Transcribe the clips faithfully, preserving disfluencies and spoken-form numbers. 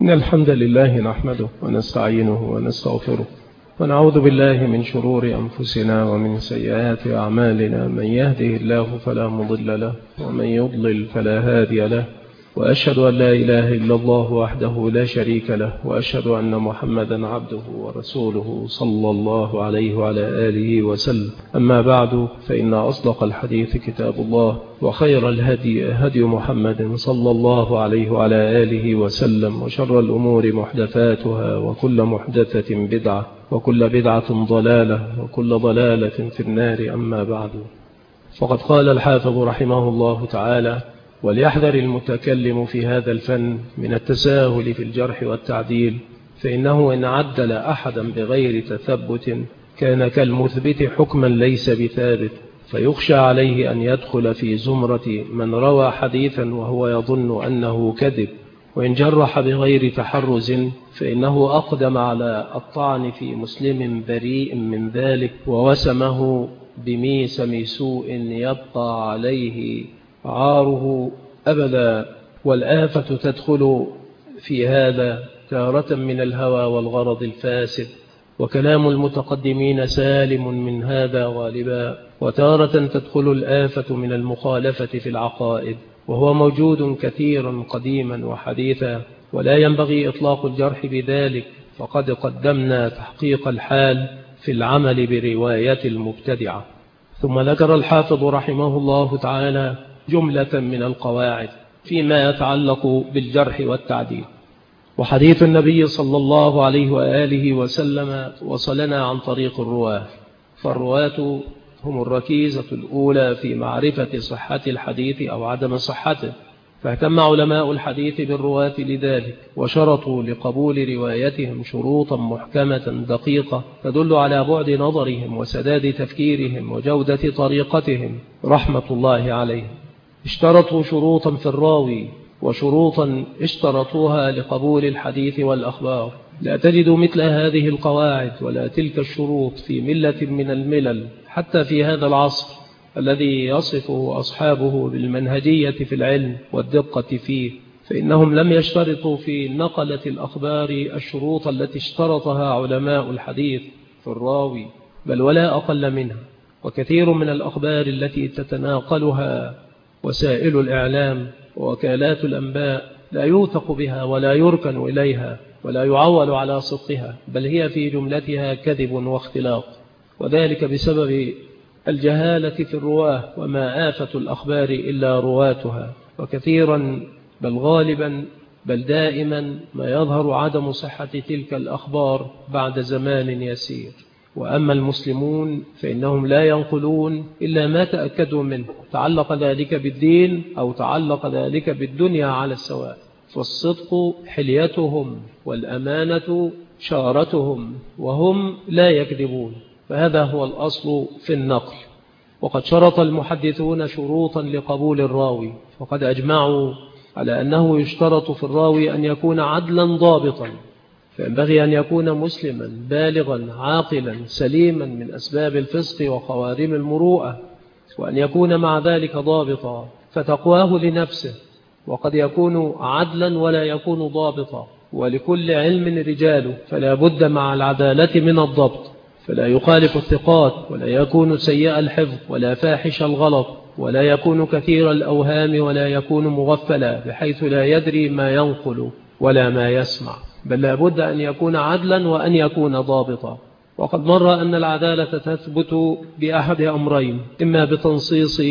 إن الحمد لله نحمده ونستعينه ونستغفره ونعوذ بالله من شرور أنفسنا ومن سيئات أعمالنا. من يهده الله فلا مضل له ومن يضلل فلا هادي له، وأشهد أن لا إله إلا الله وحده لا شريك له، وأشهد أن محمدا عبده ورسوله صلى الله عليه وعلى آله وسلم. أما بعد، فإن أصدق الحديث كتاب الله، وخير الهدي هدي محمد صلى الله عليه وعلى آله وسلم، وشر الأمور محدثاتها، وكل محدثة بدعة، وكل بدعة ضلالة، وكل ضلالة في النار. أما بعد، فقد قال الحافظ رحمه الله تعالى: وليحذر المتكلم في هذا الفن من التساهل في الجرح والتعديل، فإنه إن عدل أحدا بغير تثبت كان كالمثبت حكما ليس بثابت، فيخشى عليه أن يدخل في زمرة من روى حديثا وهو يظن أنه كذب. وإن جرح بغير تحرز فإنه أقدم على الطعن في مسلم بريء من ذلك، ووسمه بميسم سوء يبقى عليه عاره أبدا. والآفة تدخل في هذا تارة من الهوى والغرض الفاسد، وكلام المتقدمين سالم من هذا غالبا، وتارة تدخل الآفة من المخالفة في العقائد، وهو موجود كثيرا قديما وحديثا، ولا ينبغي إطلاق الجرح بذلك، فقد قدمنا تحقيق الحال في العمل برواية المبتدعة. ثم ذكر الحافظ رحمه الله تعالى جملة من القواعد فيما يتعلق بالجرح والتعديل. وحديث النبي صلى الله عليه وآله وسلم وصلنا عن طريق الرواة، فالرواة هم الركيزة الأولى في معرفة صحة الحديث أو عدم صحته، فاهتم علماء الحديث بالرواة لذلك، وشرطوا لقبول روايتهم شروطا محكمة دقيقة تدل على بعد نظرهم وسداد تفكيرهم وجودة طريقتهم رحمة الله عليهم. اشترطوا شروطا في الراوي، وشروطا اشترطوها لقبول الحديث والأخبار. لا تجد مثل هذه القواعد ولا تلك الشروط في ملة من الملل، حتى في هذا العصر الذي يصفه أصحابه بالمنهجية في العلم والدقة فيه، فإنهم لم يشترطوا في نقلة الأخبار الشروط التي اشترطها علماء الحديث في الراوي، بل ولا أقل منها. وكثير من الأخبار التي تتناقلها وسائل الإعلام ووكالات الأنباء لا يوثق بها ولا يركن إليها ولا يعول على صدقها، بل هي في جملتها كذب واختلاط، وذلك بسبب الجهالة في الرواه. وما آفة الأخبار إلا رواتها، وكثيرا بل غالبا بل دائما ما يظهر عدم صحة تلك الأخبار بعد زمان يسير. وأما المسلمون فإنهم لا ينقلون إلا ما تأكدوا منه، تعلق ذلك بالدين أو تعلق ذلك بالدنيا على السواء، فالصدق حليتهم والأمانة شارتهم، وهم لا يكذبون، فهذا هو الأصل في النقل. وقد شرط المحدثون شروطا لقبول الراوي، وقد أجمعوا على أنه يشترط في الراوي أن يكون عدلا ضابطا، فينبغي أن يكون مسلما بالغا عاقلا سليما من أسباب الفسق وخوارم المروءة، وأن يكون مع ذلك ضابطا، فتقواه لنفسه. وقد يكون عدلا ولا يكون ضابطا، ولكل علم رجاله، فلا بد مع العدالة من الضبط، فلا يخالف الثقات، ولا يكون سيء الحفظ، ولا فاحش الغلط، ولا يكون كثير الأوهام، ولا يكون مغفلا بحيث لا يدري ما ينقل ولا ما يسمع، بل لا بد أن يكون عدلا وأن يكون ضابطا. وقد مر أن العدالة تثبت بأحد أمرين: إما بتنصيص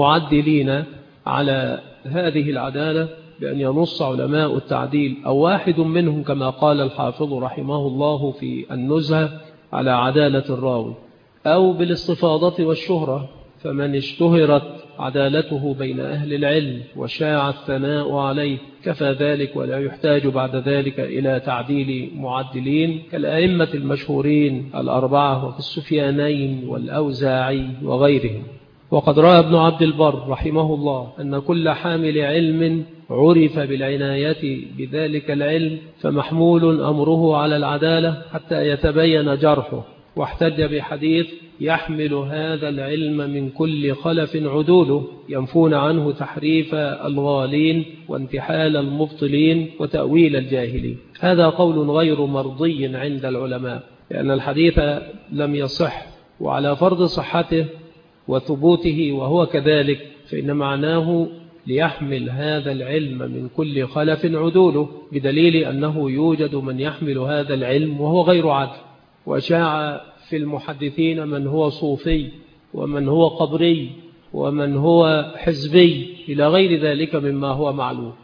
معدلين على هذه العدالة بأن ينص علماء التعديل أو واحد منهم كما قال الحافظ رحمه الله في النزهة على عدالة الراوي، أو بالاستفاضة والشهرة، فمن اشتهرت عدالته بين أهل العلم وشاع الثناء عليه كفى ذلك، ولا يحتاج بعد ذلك إلى تعديل معدلين كالأئمة المشهورين الأربعة وفي السفيانين والأوزاعي وغيرهم. وقد رأى ابن عبد البر رحمه الله أن كل حامل علم عرف بالعناية بذلك العلم فمحمول أمره على العدالة حتى يتبين جرحه، واحتج بحديث يحمل هذا العلم من كل خلف عدوله ينفون عنه تحريف الغالين وانتحال المبطلين وتأويل الجاهلين. هذا قول غير مرضي عند العلماء، لأن الحديث لم يصح، وعلى فرض صحته وثبوته وهو كذلك فإن معناه ليحمل هذا العلم من كل خلف عدوله، بدليل أنه يوجد من يحمل هذا العلم وهو غير عدل. وشاع في المحدثين من هو صوفي ومن هو قبري ومن هو حزبي إلى غير ذلك مما هو معلوم.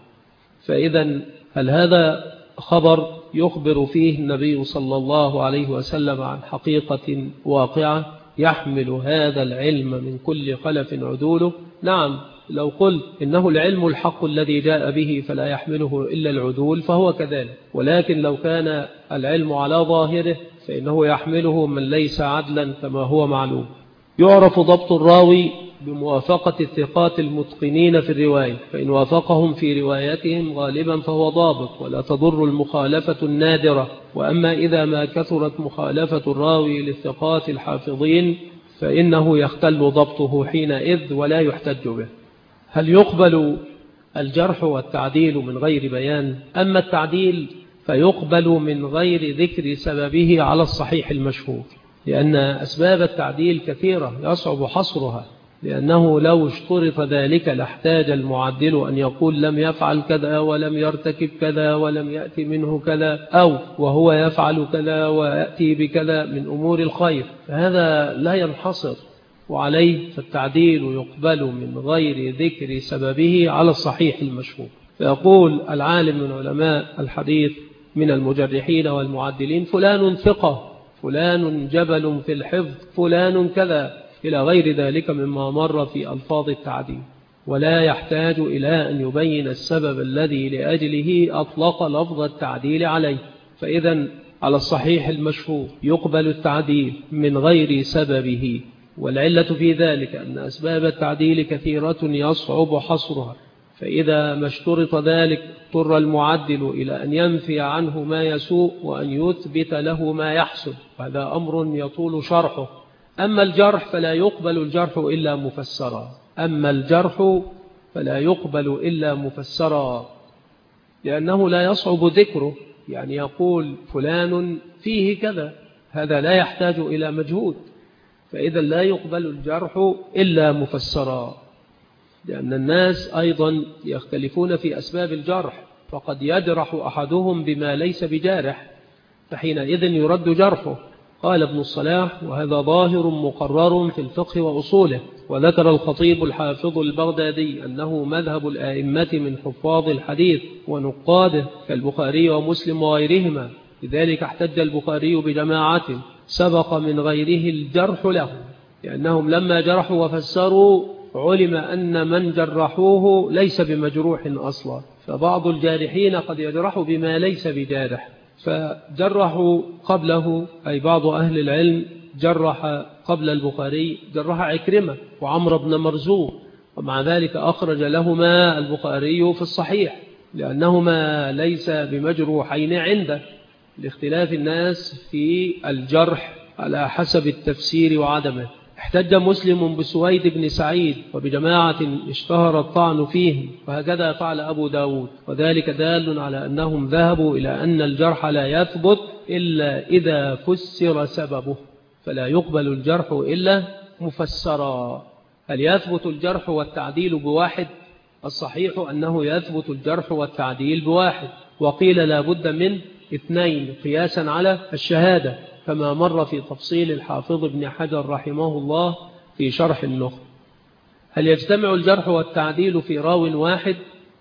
فإذا هل هذا خبر يخبر فيه النبي صلى الله عليه وسلم عن حقيقة واقعة يحمل هذا العلم من كل خلف عدوله؟ نعم، لو قلت إنه العلم الحق الذي جاء به فلا يحمله إلا العدول فهو كذلك، ولكن لو كان العلم على ظاهره فإنه يحمله من ليس عدلا كما هو معلوم. يعرف ضبط الراوي بموافقة الثقات المتقنين في الرواية، فإن وافقهم في روايتهم غالبا فهو ضابط ولا تضر المخالفة النادرة. وأما إذا ما كثرت مخالفة الراوي للثقات الحافظين فإنه يختل ضبطه حينئذ ولا يحتج به. هل يقبل الجرح والتعديل من غير بيان؟ أما التعديل فيقبل من غير ذكر سببه على الصحيح المشهور، لأن أسباب التعديل كثيرة يصعب حصرها، لأنه لو اشترط ذلك لاحتاج المعدل أن يقول لم يفعل كذا ولم يرتكب كذا ولم يأتي منه كذا، أو وهو يفعل كذا ويأتي بكذا من أمور الخير، فهذا لا ينحصر، وعليه فالتعديل يقبل من غير ذكر سببه على الصحيح المشهور. فيقول العالم من علماء الحديث من المجرحين والمعدلين فلان ثقة، فلان جبل في الحفظ، فلان كذا، إلى غير ذلك مما مر في ألفاظ التعديل، ولا يحتاج إلى أن يبين السبب الذي لأجله أطلق لفظ التعديل عليه. فإذا على الصحيح المشهور يقبل التعديل من غير سببه، والعلة في ذلك أن أسباب التعديل كثيرة يصعب حصرها، فإذا ما اشترط ذلك اضطر المعدل إلى أن ينفي عنه ما يسوء وأن يثبت له ما يحسن، وهذا أمر يطول شرحه. أما الجرح فلا يقبل الجرح إلا مفسرا، أما الجرح فلا يقبل إلا مفسرا، لأنه لا يصعب ذكره، يعني يقول فلان فيه كذا، هذا لا يحتاج إلى مجهود، فإذا لا يقبل الجرح إلا مفسرا. لأن الناس أيضا يختلفون في أسباب الجرح، فقد يجرح أحدهم بما ليس بجارح، فحينئذ يرد جرحه. قال ابن الصلاح وهذا ظاهر مقرر في الفقه وأصوله. وذكر الخطيب الحافظ البغدادي أنه مذهب الآئمة من حفاظ الحديث ونقاده كالبخاري ومسلم وغيرهما، لذلك احتج البخاري بجماعة سبق من غيره الجرح له، لأنهم لما جرحوا وفسروا علم أن من جرحوه ليس بمجروح أصلا، فبعض الجارحين قد يجرح بما ليس بجارح، فجرحوا قبله، أي بعض أهل العلم جرح قبل البخاري، جرح عكرمة وعمر بن مرزوق، ومع ذلك أخرج لهما البخاري في الصحيح لأنهما ليس بمجروحين عنده، لاختلاف الناس في الجرح على حسب التفسير وعدمه. احتج مسلم بسويد بن سعيد وبجماعة اشتهر الطعن فيه، وهكذا فعل أبو داود، وذلك دال على أنهم ذهبوا إلى أن الجرح لا يثبت إلا إذا فسر سببه، فلا يقبل الجرح إلا مفسرا. هل يثبت الجرح والتعديل بواحد؟ الصحيح أنه يثبت الجرح والتعديل بواحد، وقيل لا بد من اثنين قياسا على الشهادة، كما مر في تفصيل الحافظ ابن حجر رحمه الله في شرح النخبة. هل يجتمع الجرح والتعديل في راو واحد؟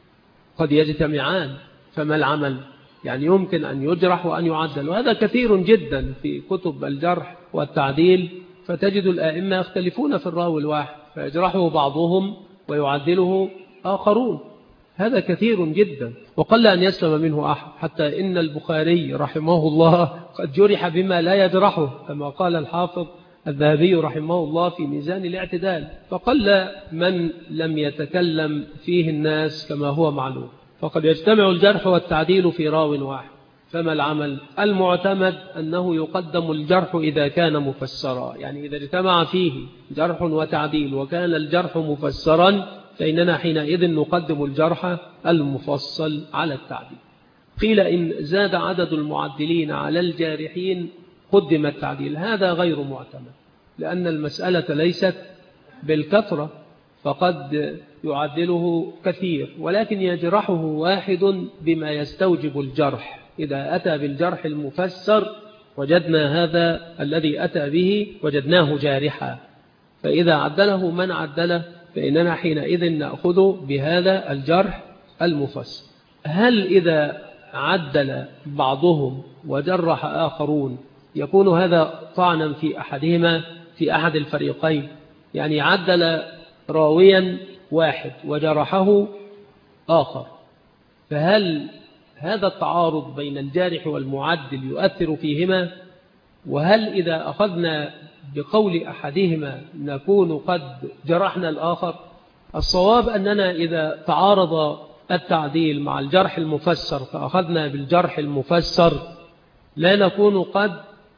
قد يجتمعان، فما العمل؟ يعني يمكن أن يجرح وأن يعدل، وهذا كثير جدا في كتب الجرح والتعديل، فتجد الآئمة يختلفون في الراوي الواحد، فيجرحه بعضهم ويعدله آخرون، هذا كثير جدا، وقل أن يسلم منه أحد، حتى إن البخاري رحمه الله قد جرح بما لا يجرحه، كما قال الحافظ الذهبي رحمه الله في ميزان الاعتدال، فقل من لم يتكلم فيه الناس كما هو معلوم. فقد يجتمع الجرح والتعديل في راو واحد، فما العمل؟ المعتمد أنه يقدم الجرح إذا كان مفسرا، يعني إذا اجتمع فيه جرح وتعديل وكان الجرح مفسرا فإننا حينئذ نقدم الجرح المفصل على التعديل. قيل إن زاد عدد المعدلين على الجارحين قدم التعديل، هذا غير معتمد، لأن المسألة ليست بالكثرة، فقد يعدله كثير ولكن يجرحه واحد بما يستوجب الجرح. إذا أتى بالجرح المفسر وجدنا هذا الذي أتى به وجدناه جارحا، فإذا عدله من عدله فإننا حينئذ نأخذ بهذا الجرح المفسر. هل إذا عدل بعضهم وجرح آخرون يكون هذا طعنا في أحدهما في أحد الفريقين؟ يعني عدل راويا واحد وجرحه آخر، فهل هذا التعارض بين الجارح والمعدل يؤثر فيهما؟ وهل إذا أخذنا بقول أحدهما نكون قد جرحنا الآخر؟ الصواب أننا إذا تعارض التعديل مع الجرح المفسر فأخذنا بالجرح المفسر لا نكون قد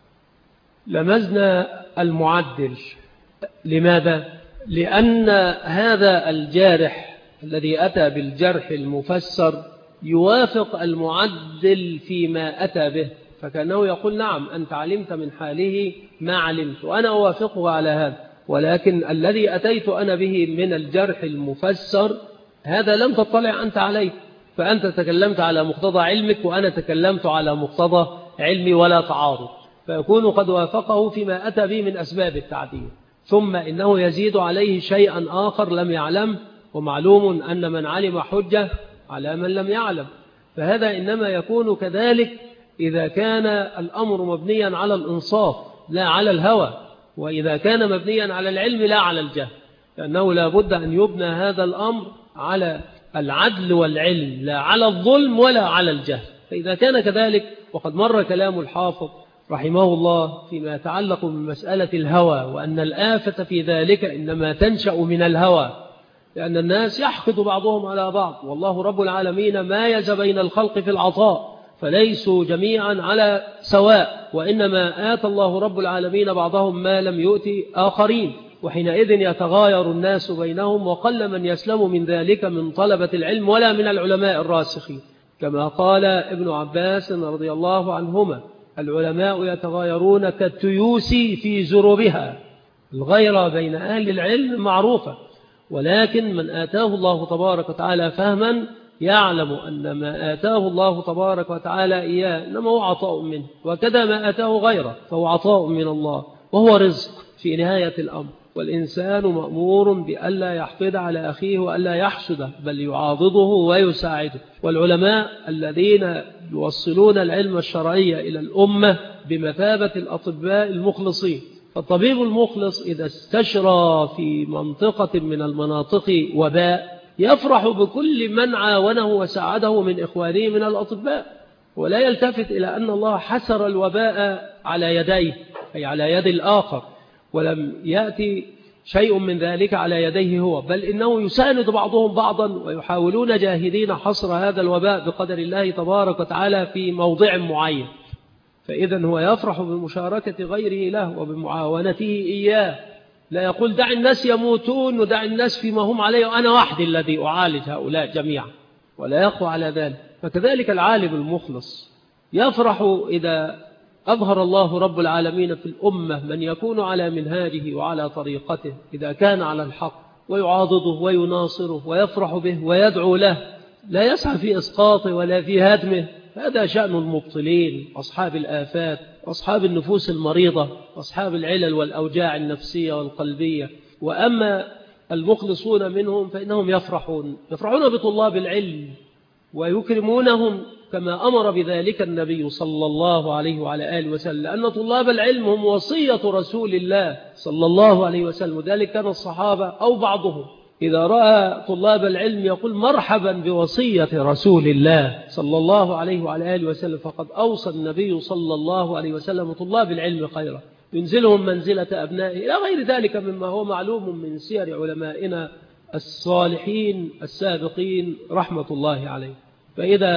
لمزنا المعدل. لماذا؟ لأن هذا الجارح الذي أتى بالجرح المفسر يوافق المعدل فيما أتى به، فكأنه يقول نعم أنت علمت من حاله ما علمت وأنا أوافقه على هذا، ولكن الذي أتيت أنا به من الجرح المفسر هذا لم تطلع أنت عليه، فأنت تكلمت على مقتضى علمك وأنا تكلمت على مقتضى علمي ولا تعارض، فيكون قد وافقه فيما أتى به من أسباب التعديل. ثم إنه يزيد عليه شيئا آخر لم يعلم، ومعلوم أن من علم حجة على من لم يعلم، فهذا إنما يكون كذلك إذا كان الأمر مبنيا على الإنصاف لا على الهوى، وإذا كان مبنيا على العلم لا على الجهل، لأنه لا بد أن يبنى هذا الأمر على العدل والعلم لا على الظلم ولا على الجهل. فإذا كان كذلك، وقد مر كلام الحافظ رحمه الله فيما يتعلق بمسألة الهوى، وأن الآفة في ذلك إنما تنشأ من الهوى، لأن الناس يحقد بعضهم على بعض، والله رب العالمين مايز بين الخلق في العطاء فليسوا جميعا على سواء، وإنما آتى الله رب العالمين بعضهم ما لم يؤتي آخرين، وحينئذ يتغاير الناس بينهم، وقل من يسلم من ذلك من طلبة العلم ولا من العلماء الراسخين، كما قال ابن عباس رضي الله عنهما العلماء يتغايرون كالتيوس في زربها. الغيرة بين أهل العلم معروفة، ولكن من آتاه الله تبارك وتعالى فهما يعلم أن ما آتاه الله تبارك وتعالى إياه إنما هو عطاء منه، وكذا ما آتاه غيره فهو عطاء من الله وهو رزق في نهاية الأمر. والإنسان مأمور بألا يحقد على أخيه وألا يحسده، بل يعاضده ويساعده. والعلماء الذين يوصلون العلم الشرعي إلى الأمة بمثابة الأطباء المخلصين، فالطبيب المخلص إذا استشرى في منطقة من المناطق وباء يفرح بكل من عاونه وساعده من إخوانه من الأطباء، ولا يلتفت إلى أن الله حسر الوباء على يديه أي على يد الآخر، ولم يأتي شيء من ذلك على يديه هو، بل إنه يساند بعضهم بعضا ويحاولون جاهدين حصر هذا الوباء بقدر الله تبارك وتعالى في موضع معين. فإذا هو يفرح بمشاركة غيره له وبمعاونته إياه، لا يقول دع الناس يموتون ودع الناس فيما هم عليه وأنا وحدي الذي أعالج هؤلاء جميعا، ولا يقوى على ذلك. فكذلك العالم المخلص يفرح إذا أظهر الله رب العالمين في الأمة من يكون على منهاجه وعلى طريقته، إذا كان على الحق ويعاضده ويناصره ويفرح به ويدعو له، لا يسعى في إسقاطه ولا في هدمه. هذا شأن المبطلين، أصحاب الآفات، أصحاب النفوس المريضة، أصحاب العلل والأوجاع النفسية والقلبية. وأما المخلصون منهم فإنهم يفرحون يفرحون بطلاب العلم ويكرمونهم كما أمر بذلك النبي صلى الله عليه وعلى آله وسلم، لأن طلاب العلم هم وصية رسول الله صلى الله عليه وسلم. ذلك كان الصحابة أو بعضهم إذا رأى طلاب العلم يقول مرحبا بوصية رسول الله صلى الله عليه وعلى آله وسلم، فقد أوصى النبي صلى الله عليه وسلم طلاب العلم خيرا، ينزلهم منزلة أبنائه إلى غير ذلك مما هو معلوم من سير علمائنا الصالحين السابقين رحمة الله عليه. فإذا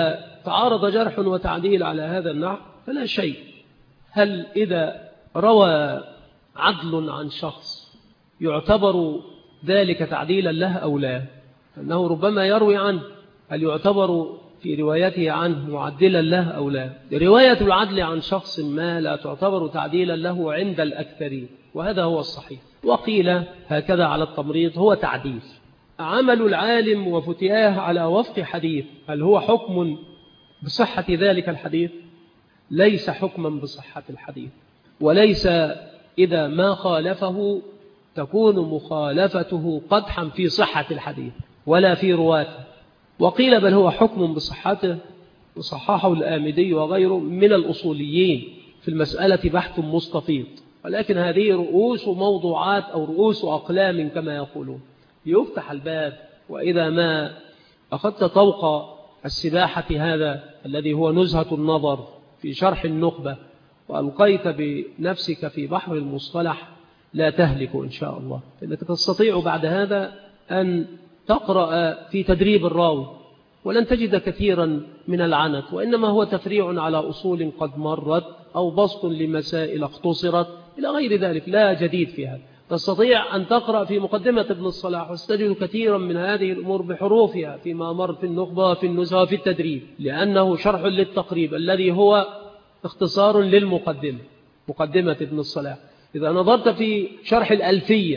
تعارض جرح وتعديل على هذا النحو فلا شيء. هل إذا روى عدل عن شخص يعتبر ذلك تعديلا له أو لا؟ أنه ربما يروي عنه، هل يعتبر في روايته عنه معدلا له أو لا؟ رواية العدل عن شخص ما لا تعتبر تعديلا له عند الأكثرين، وهذا هو الصحيح. وقيل هكذا على التمريض هو تعديل. عمل العالم وفتياه على وفق حديث، هل هو حكم بصحة ذلك الحديث؟ ليس حكما بصحة الحديث، وليس إذا ما خالفه تكون مخالفته قدحا في صحة الحديث ولا في رواته. وقيل بل هو حكم بصحته، وصححه الآمدي وغيره من الأصوليين في المسألة بحث مستفيض، ولكن هذه رؤوس موضوعات أو رؤوس أقلام كما يقولون. يفتح الباب، وإذا ما أخذت طوق السباحة هذا الذي هو نزهة النظر في شرح النخبة وألقيت بنفسك في بحر المصطلح لا تهلك إن شاء الله، إنك تستطيع بعد هذا أن تقرأ في تدريب الراوي ولن تجد كثيرا من العنت، وإنما هو تفريع على أصول قد مرت أو بسط لمسائل اختصرت إلى غير ذلك، لا جديد في هذا. تستطيع أن تقرأ في مقدمة ابن الصلاح وستجد كثيرا من هذه الأمور بحروفها فيما مر في النخبة وفي النزهة وفي التدريب، لأنه شرح للتقريب الذي هو اختصار للمقدمة، مقدمة ابن الصلاح. إذا نظرت في شرح الألفية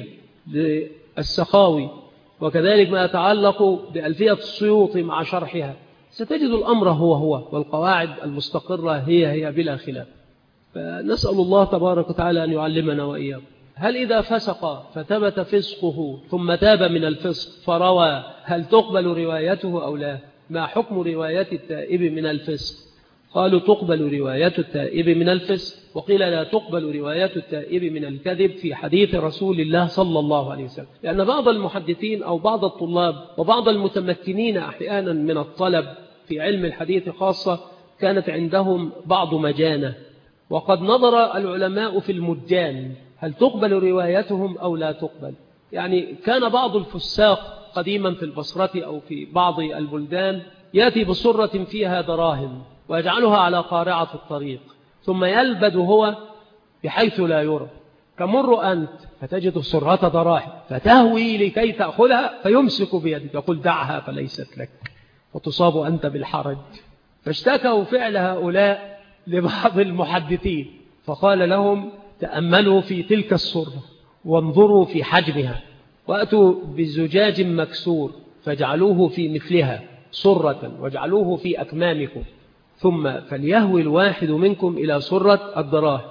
للسخاوي وكذلك ما يتعلق بألفية السيوطي مع شرحها ستجد الأمر هو هو، والقواعد المستقرة هي هي بلا خلاف. فنسأل الله تبارك وتعالى أن يعلمنا وإياكم. هل إذا فسق فثبت فسقه ثم تاب من الفسق فروى هل تقبل روايته أو لا؟ ما حكم رواية التائب من الفسق؟ قالوا تقبل رواية التائب من الفسق، وقيل لا تقبل رواية التائب من الكذب في حديث رسول الله صلى الله عليه وسلم، لأن بعض المحدثين أو بعض الطلاب وبعض المتمكنين أحيانا من الطلب في علم الحديث خاصة كانت عندهم بعض مجانة، وقد نظر العلماء في المجان هل تقبل روايتهم أو لا تقبل. يعني كان بعض الفساق قديما في البصرة أو في بعض البلدان يأتي بصرة فيها دراهم ويجعلها على قارعة الطريق ثم يلبد هو بحيث لا يرى، تمر أنت فتجد الصرة دراهم فتهوي لكي تأخذها فيمسك بيدك يقول دعها فليست لك، وتصاب أنت بالحرج. فاشتكوا فعل هؤلاء لبعض المحدثين فقال لهم تأملوا في تلك الصرة وانظروا في حجمها، وأتوا بزجاج مكسور فاجعلوه في مثلها صرة واجعلوه في أكمامكم، ثم فليهوي الواحد منكم إلى صرة الدراهم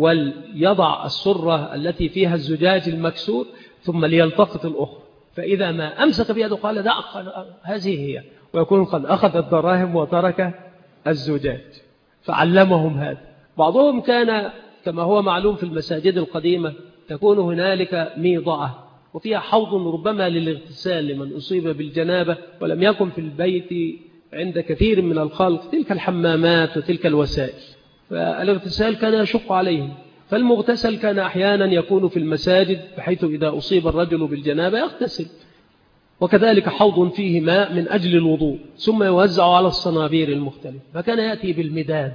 وليضع الصرة التي فيها الزجاج المكسور ثم ليلتقط الأخرى، فإذا ما أمسك بيده قال دع هذه هي، ويكون قد أخذ الدراهم وترك الزجاج. فعلمهم هذا. بعضهم كان كما هو معلوم في المساجد القديمة تكون هنالك ميضعة وفيها حوض ربما للاغتسال لمن أصيب بالجنابة ولم يكن في البيت عند كثير من الخلق تلك الحمامات وتلك الوسائل، فالاغتسال كان يشق عليهم، فالمغتسل كان أحيانا يكون في المساجد بحيث إذا أصيب الرجل بالجنابة يغتسل، وكذلك حوض فيه ماء من أجل الوضوء ثم يوزع على الصنابير المختلفة، فكان يأتي بالمداد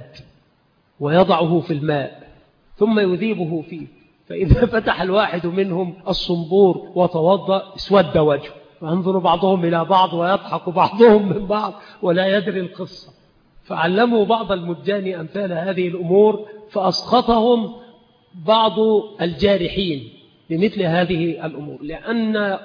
ويضعه في الماء ثم يذيبه فيه، فإذا فتح الواحد منهم الصنبور وتوضأ اسود وجهه، وينظر بعضهم إلى بعض ويضحك بعضهم من بعض ولا يدري القصة. فعلموا بعض المجان أمثال هذه الأمور فأسخطهم بعض الجارحين لمثل هذه الأمور، لأن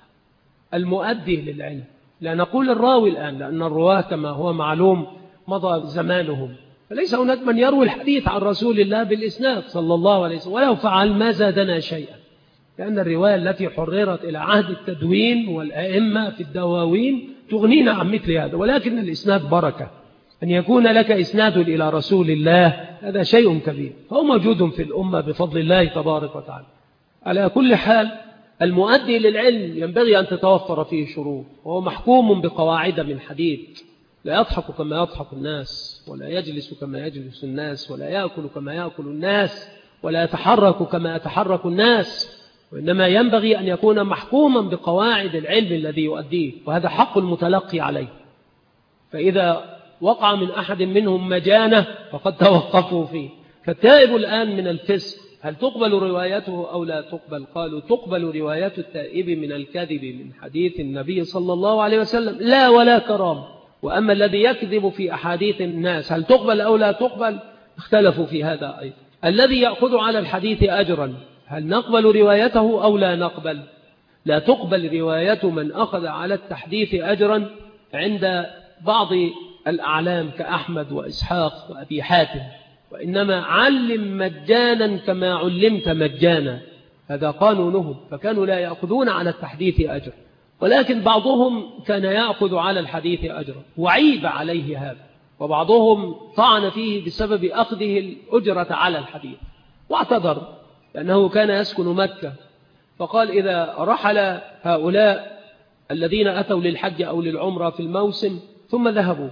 المؤدي للعلم لا نقول الراوي الآن، لأن الرواة كما هو معلوم مضى زمانهم، فليس هناك من يروي الحديث عن رسول الله بالإسناد صلى الله عليه وسلم، ولو فعل ما زادنا شيئا، لأن الرواية التي حررت إلى عهد التدوين والأئمة في الدواوين تغنينا عن مثل هذا، ولكن الإسناد بركة، أن يكون لك إسناد إلى رسول الله هذا شيء كبير، فهو موجود في الأمة بفضل الله تبارك وتعالى. على كل حال المؤدي للعلم ينبغي أن تتوفر فيه شروط، وهو محكوم بقواعد من حديد، لا يضحك كما يضحك الناس، ولا يجلس كما يجلس الناس، ولا يأكل كما يأكل الناس، ولا يتحرك كما يتحرك الناس، وإنما ينبغي أن يكون محكوما بقواعد العلم الذي يؤديه، وهذا حق المتلقي عليه. فإذا وقع من أحد منهم مجانة فقد توقفوا فيه. فالتائب الآن من الفسق هل تقبل روايته أو لا تقبل؟ قالوا تقبل رواية التائب من الكذب من حديث النبي صلى الله عليه وسلم لا ولا كرام. وأما الذي يكذب في أحاديث الناس هل تقبل أو لا تقبل؟ اختلفوا في هذا أيضا. الذي يأخذ على الحديث أجرا هل نقبل روايته أو لا نقبل؟ لا تقبل رواية من أخذ على التحديث أجرا عند بعض الأعلام كأحمد وإسحاق وأبي حاتم، وإنما علم مجانا كما علمت مجانا، هذا قانونهم، فكانوا لا يأخذون على التحديث أجرا. ولكن بعضهم كان يأخذ على الحديث أجرا وعيب عليه هذا، وبعضهم طعن فيه بسبب أخذه الأجرة على الحديث واعتذر لأنه كان يسكن مكة، فقال إذا رحل هؤلاء الذين أتوا للحج أو للعمرة في الموسم ثم ذهبوا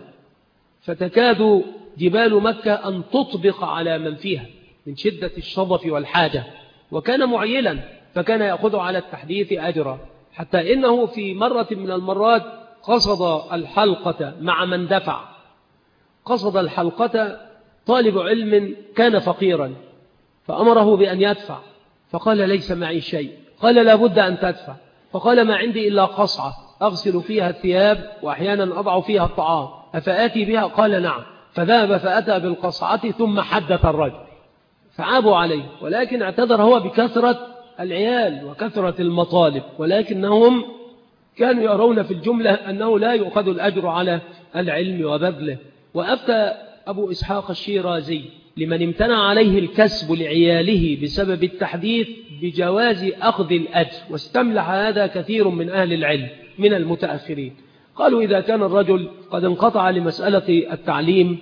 فتكاد جبال مكة أن تطبق على من فيها من شدة الشظف والحاجة، وكان معيلا فكان يأخذ على التحديث أجرا، حتى إنه في مرة من المرات قصد الحلقة مع من دفع، قصد الحلقة طالب علم كان فقيرا فأمره بأن يدفع، فقال ليس معي شيء، قال لا بد أن تدفع، فقال ما عندي إلا قصعة أغسل فيها الثياب وأحيانا أضع فيها الطعام أفآتي بها؟ قال نعم، فذهب فأتى بالقصعة ثم حدث الرجل فعابوا عليه، ولكن اعتذر هو بكثرة العيال وكثرة المطالب، ولكنهم كانوا يرون في الجملة أنه لا يؤخذ الأجر على العلم وبذله. وأفتى أبو إسحاق الشيرازي لمن امتنع عليه الكسب لعياله بسبب التحديث بجواز أخذ الأجر، واستملح هذا كثير من أهل العلم من المتأخرين. قالوا إذا كان الرجل قد انقطع لمسألة التعليم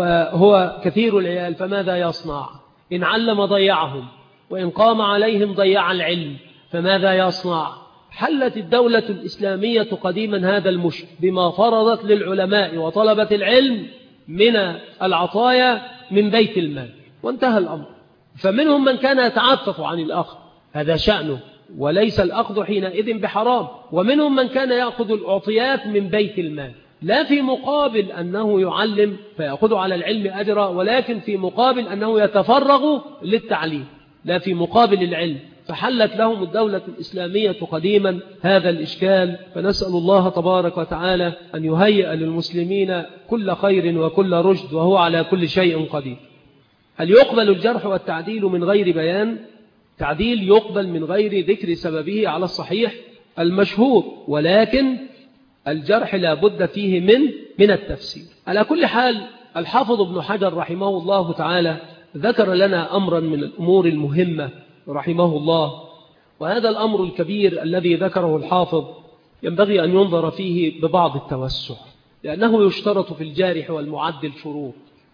وهو كثير العيال فماذا يصنع؟ إن علم ضيعهم، وإن قام عليهم ضيع العلم، فماذا يصنع؟ حلت الدولة الإسلامية قديما هذا المشكل بما فرضت للعلماء وطلبة العلم من العطايا من بيت المال، وانتهى الأمر. فمنهم من كان يتعفف عن الأخذ، هذا شأنه وليس الأخذ حينئذ بحرام، ومنهم من كان يأخذ الأعطيات من بيت المال لا في مقابل أنه يعلم فيأخذ على العلم أجرا، ولكن في مقابل أنه يتفرغ للتعليم لا في مقابل العلم. فحلت لهم الدولة الإسلامية قديما هذا الإشكال، فنسأل الله تبارك وتعالى أن يهيئ للمسلمين كل خير وكل رشد وهو على كل شيء قدير. هل يقبل الجرح والتعديل من غير بيان؟ تعديل يقبل من غير ذكر سببه على الصحيح المشهور، ولكن الجرح لا بد فيه من من التفسير. على كل حال الحافظ ابن حجر رحمه الله تعالى ذكر لنا أمرا من الأمور المهمة رحمه الله، وهذا الأمر الكبير الذي ذكره الحافظ ينبغي أن ينظر فيه ببعض التوسع، لأنه يشترط في الجارح والمعدل شروط،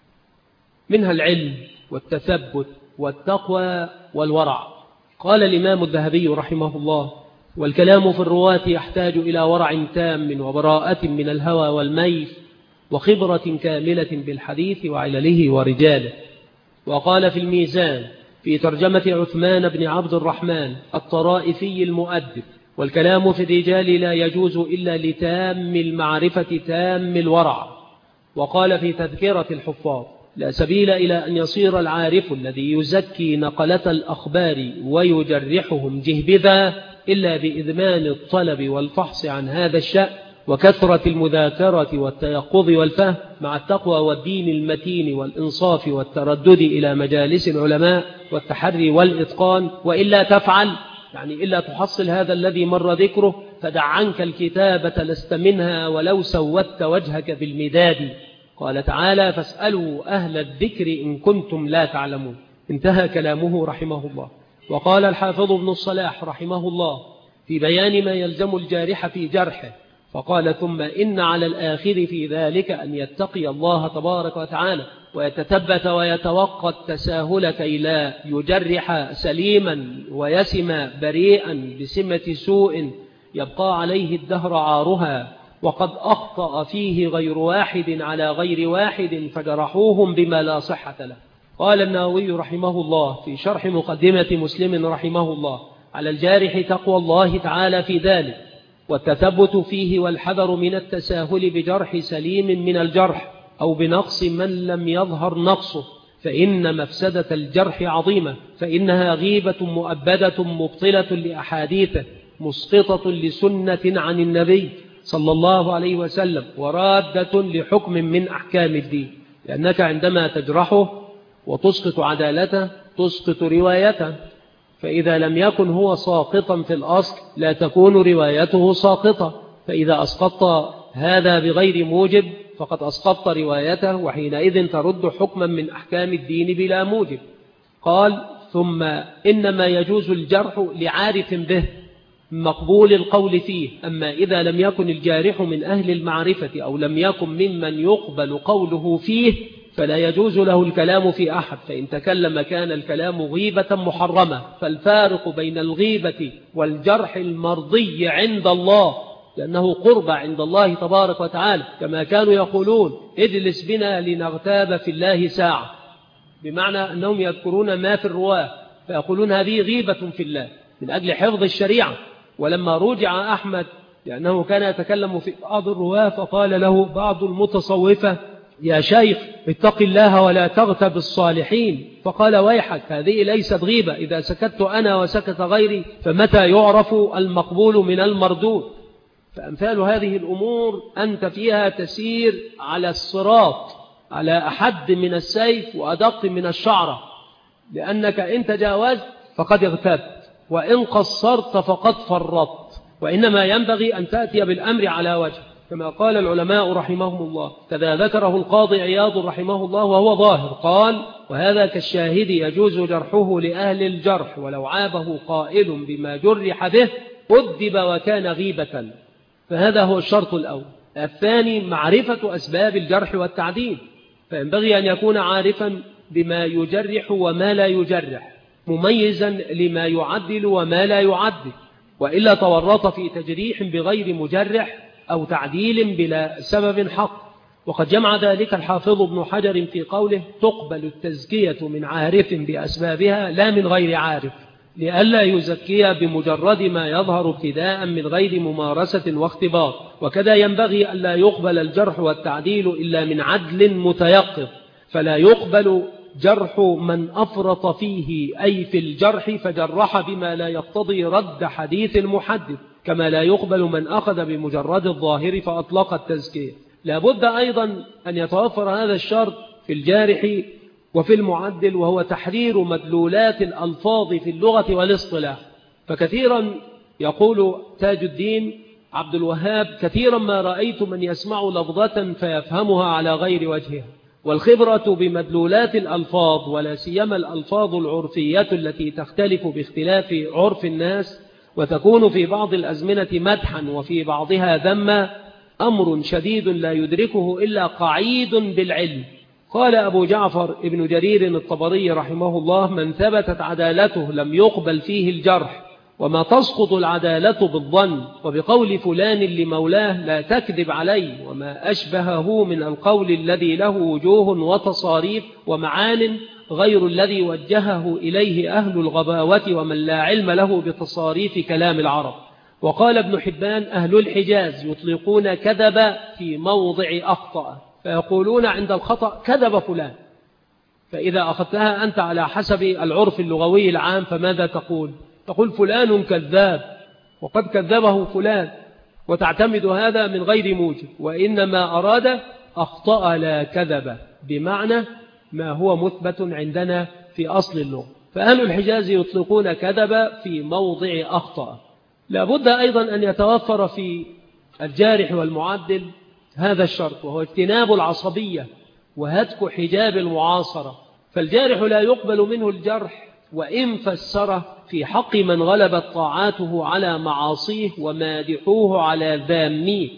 منها العلم والتثبت والتقوى والورع. قال الإمام الذهبي رحمه الله: والكلام في الرواة يحتاج إلى ورع تام وبراءة من الهوى والميل وخبرة كاملة بالحديث وعلله ورجاله. وقال في الميزان في ترجمة عثمان بن عبد الرحمن الطرائفي المؤدب: والكلام في الرجال لا يجوز إلا لتام المعرفة تام الورع. وقال في تذكرة الحفاظ: لا سبيل إلى أن يصير العارف الذي يزكي نقلة الأخبار ويجرحهم جهبذا إلا بإذمان الطلب والفحص عن هذا الشأن وكثرة المذاكرة والتيقظ والفهم مع التقوى والدين المتين والإنصاف والتردد إلى مجالس العلماء والتحري والإتقان، وإلا تفعل يعني إلا تحصل هذا الذي مر ذكره فدع عنك الكتابة لست منها ولو سودت وجهك بالمداد. قال تعالى: فاسألوا أهل الذكر إن كنتم لا تعلمون. انتهى كلامه رحمه الله. وقال الحافظ ابن الصلاح رحمه الله في بيان ما يلزم الجارح في جرحه فقال: ثم إن على الآخر في ذلك أن يتقي الله تبارك وتعالى ويتثبت ويتوقى التساهل كي لا يجرح سليما ويسم بريئا بسمة سوء يبقى عليه الدهر عارها، وقد أخطأ فيه غير واحد على غير واحد فجرحوهم بما لا صحة له. قال النووي رحمه الله في شرح مقدمة مسلم رحمه الله: على الجارح تقوى الله تعالى في ذلك والتثبت فيه والحذر من التساهل بجرح سليم من الجرح، أو بنقص من لم يظهر نقصه، فإن مفسدة الجرح عظيمة، فإنها غيبة مؤبدة مبطلة لأحاديثه، مسقطة لسنة عن النبي صلى الله عليه وسلم، ورادة لحكم من أحكام الدين، لأنك عندما تجرحه وتسقط عدالته تسقط روايته، فإذا لم يكن هو ساقطا في الأصل لا تكون روايته ساقطة، فإذا أسقطت هذا بغير موجب فقد أسقطت روايته، وحينئذ ترد حكما من أحكام الدين بلا موجب. قال: ثم إنما يجوز الجرح لعارف به مقبول القول فيه، أما إذا لم يكن الجارح من أهل المعرفة أو لم يكن ممن يقبل قوله فيه فلا يجوز له الكلام في أحد، فإن تكلم كان الكلام غيبة محرمة. فالفارق بين الغيبة والجرح المرضي عند الله، لأنه قرب عند الله تبارك وتعالى، كما كانوا يقولون: اجلس بنا لنغتاب في الله ساعة، بمعنى أنهم يذكرون ما في الرواة فيقولون هذه غيبة في الله من أجل حفظ الشريعة. ولما رجع أحمد لأنه كان يتكلم في بعض الرواة فقال له بعض المتصوفة: يا شيخ اتق الله ولا تغتب الصالحين، فقال: ويحك، هذه ليست غيبة، إذا سكت أنا وسكت غيري فمتى يعرف المقبول من المردود؟ فأمثال هذه الأمور أنت فيها تسير على الصراط على أحد من السيف وأدق من الشعرة، لأنك إن تجاوزت فقد اغتبت، وإن قصرت فقد فرطت، وإنما ينبغي أن تأتي بالأمر على وجه، كما قال العلماء رحمهم الله. كذا ذكره القاضي عياض رحمه الله وهو ظاهر، قال: وهذا كالشاهد يجوز جرحه لأهل الجرح، ولو عابه قائل بما جرح به أدب وكان غيبة. فهذا هو الشرط الأول. الثاني معرفة أسباب الجرح والتعديل، فينبغي أن يكون عارفا بما يجرح وما لا يجرح، مميزا لما يعدل وما لا يعدل، وإلا تورط في تجريح بغير مجرح أو تعديل بلا سبب حق. وقد جمع ذلك الحافظ ابن حجر في قوله: تقبل التزكية من عارف بأسبابها لا من غير عارف، لئلا يزكي بمجرد ما يظهر ابتداء من غير ممارسة واختبار. وكذا ينبغي ألا يقبل الجرح والتعديل إلا من عدل متيقظ، فلا يقبل جرح من أفرط فيه أي في الجرح فجرح بما لا يقتضي رد حديث المحدث، كما لا يقبل من أخذ بمجرد الظاهر فأطلق التزكية. لابد أيضا أن يتوفر هذا الشرط في الجارح وفي المعدل، وهو تحرير مدلولات الألفاظ في اللغة والاصطلاح. فكثيرا يقول تاج الدين عبد الوهاب: كثيرا ما رأيت من يسمع لفظة فيفهمها على غير وجهها. والخبرة بمدلولات الألفاظ ولا سيما الألفاظ العرفية التي تختلف باختلاف عرف الناس وتكون في بعض الأزمنة مدحا وفي بعضها ذما، أمر شديد لا يدركه إلا قعيد بالعلم. قال أبو جعفر ابن جرير الطبري رحمه الله: من ثبتت عدالته لم يقبل فيه الجرح، وما تسقط العدالة بالظن، وبقول فلان لمولاه لا تكذب علي، وما أشبهه من القول الذي له وجوه وتصاريف ومعان غير الذي وجهه إليه أهل الغباوة ومن لا علم له بتصاريف كلام العرب. وقال ابن حبان: أهل الحجاز يطلقون كذب في موضع أخطأ، فيقولون عند الخطأ كذب فلان. فإذا أخذتها أنت على حسب العرف اللغوي العام فماذا تقول؟ تقول فلان كذاب وقد كذبه فلان، وتعتمد هذا من غير موجب، وإنما أراد أخطأ لا كذب، بمعنى ما هو مثبت عندنا في أصل اللغة. فأهل الحجاز يطلقون كذب في موضع أخطأ. لابد أيضا أن يتوفر في الجارح والمعدل هذا الشرط، وهو اجتناب العصبية وهتك حجاب المعاصرة. فالجارح لا يقبل منه الجرح وإن فسره في حق من غلبت طاعاته على معاصيه، ومادحوه على ذاميه،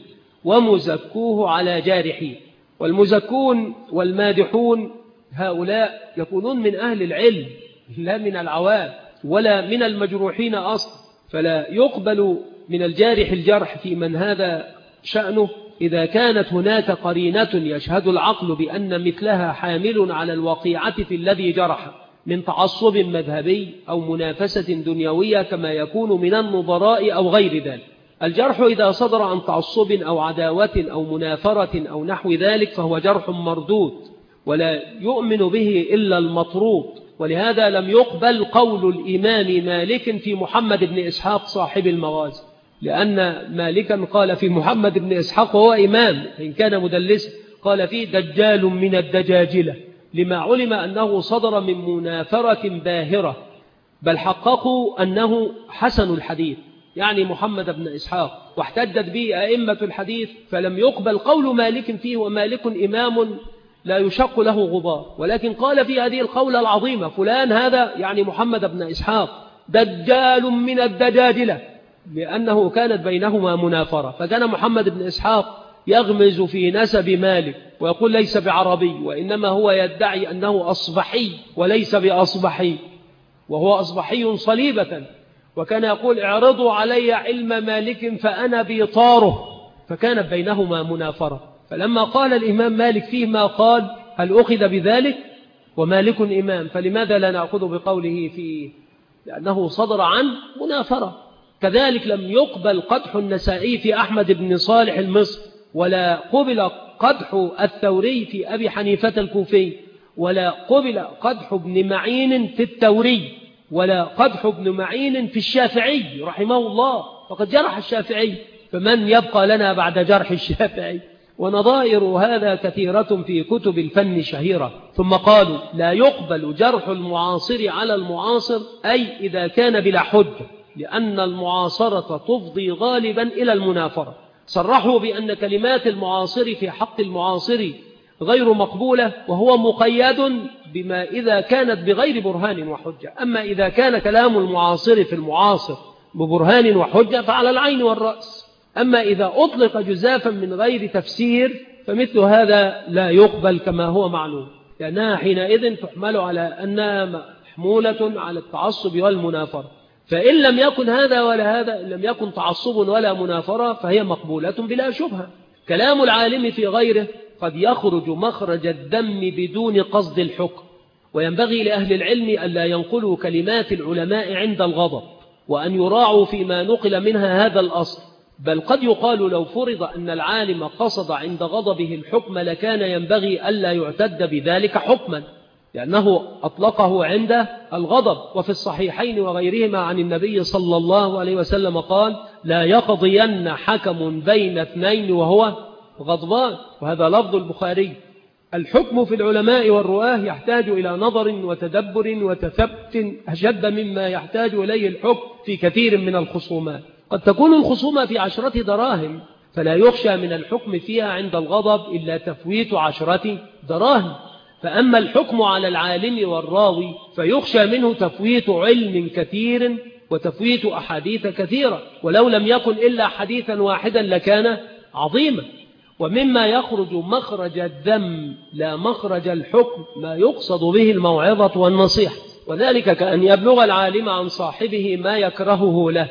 ومزكوه على جارحيه. والمزكون والمادحون هؤلاء يكونون من أهل العلم لا من العوام ولا من المجروحين أصلا، فلا يقبل من الجارح الجرح في من هذا شأنه إذا كانت هناك قرينة يشهد العقل بأن مثلها حامل على الوقيعة في الذي جرح من تعصب مذهبي أو منافسة دنيوية كما يكون من النظراء أو غير ذلك. الجرح إذا صدر عن تعصب أو عداوة أو منافرة أو نحو ذلك فهو جرح مردود ولا يؤمن به إلا المطروب، ولهذا لم يقبل قول الإمام مالك في محمد بن إسحاق صاحب المغازي، لأن مالكا قال في محمد بن إسحاق وهو إمام إن كان مدلسا، قال فيه دجال من الدجاجلة، لما علم أنه صدر من منافرة باهرة، بل حققوا أنه حسن الحديث يعني محمد بن إسحاق، واحتجت به أئمة الحديث، فلم يقبل قول مالك فيه، ومالك إمام لا يشق له غبار، ولكن قال في هذه القولة العظيمة فلان هذا يعني محمد بن إسحاق دجال من الدجاجلة، لأنه كانت بينهما منافرة، فكان محمد بن إسحاق يغمز في نسب مالك ويقول ليس بعربي، وإنما هو يدعي أنه أصبحي وليس بأصبحي، وهو أصبحي صليبة، وكان يقول اعرضوا علي علم مالك فأنا بيطاره، فكانت بينهما منافرة. فلما قال الإمام مالك فيه ما قال هل أخذ بذلك؟ ومالك إمام، فلماذا لا نأخذ بقوله فيه؟ لأنه صدر عن منافرة. كذلك لم يقبل قدح النسائي في أحمد بن صالح المصري، ولا قبل قدح الثوري في أبي حنيفة الكوفي، ولا قبل قدح ابن معين في الثوري، ولا قدح ابن معين في الشافعي رحمه الله، فقد جرح الشافعي، فمن يبقى لنا بعد جرح الشافعي؟ ونظائر هذا كثيرة في كتب الفن شهيرة. ثم قالوا لا يقبل جرح المعاصر على المعاصر، أي إذا كان بلا حجة، لأن المعاصرة تفضي غالبا إلى المنافرة. صرحوا بأن كلمات المعاصر في حق المعاصر غير مقبولة، وهو مقيد بما إذا كانت بغير برهان وحجة، أما إذا كان كلام المعاصر في المعاصر ببرهان وحجة فعلى العين والرأس، أما إذا أطلق جزافا من غير تفسير فمثل هذا لا يقبل كما هو معلوم، لأنها حينئذ تحمل على أنها محمولة على التعصب والمنافرة، فإن لم يكن هذا ولا هذا، إن لم يكن تعصب ولا منافرة فهي مقبولة بلا شبهة. كلام العالم في غيره قد يخرج مخرج الدم بدون قصد الحكم، وينبغي لأهل العلم ألا ينقلوا كلمات العلماء عند الغضب، وأن يراعوا فيما نقل منها هذا الأصل، بل قد يقال لو فرض أن العالم قصد عند غضبه الحكم لكان ينبغي ألا يعتد بذلك حكما، لأنه أطلقه عند الغضب. وفي الصحيحين وغيرهما عن النبي صلى الله عليه وسلم قال لا يقضين حكم بين اثنين وهو غضبان، وهذا لفظ البخاري. الحكم في العلماء والرؤاه يحتاج إلى نظر وتدبر وتثبت أشد مما يحتاج إليه الحكم في كثير من الخصومات. قد تكون الخصومة في عشرة دراهم، فلا يخشى من الحكم فيها عند الغضب إلا تفويت عشرة دراهم، فأما الحكم على العالم والراوي فيخشى منه تفويت علم كثير وتفويت أحاديث كثيرة، ولو لم يكن إلا حديثا واحدا لكان عظيما. ومما يخرج مخرج الذم لا مخرج الحكم ما يقصد به الموعظة والنصيحة، وذلك كأن يبلغ العالم عن صاحبه ما يكرهه له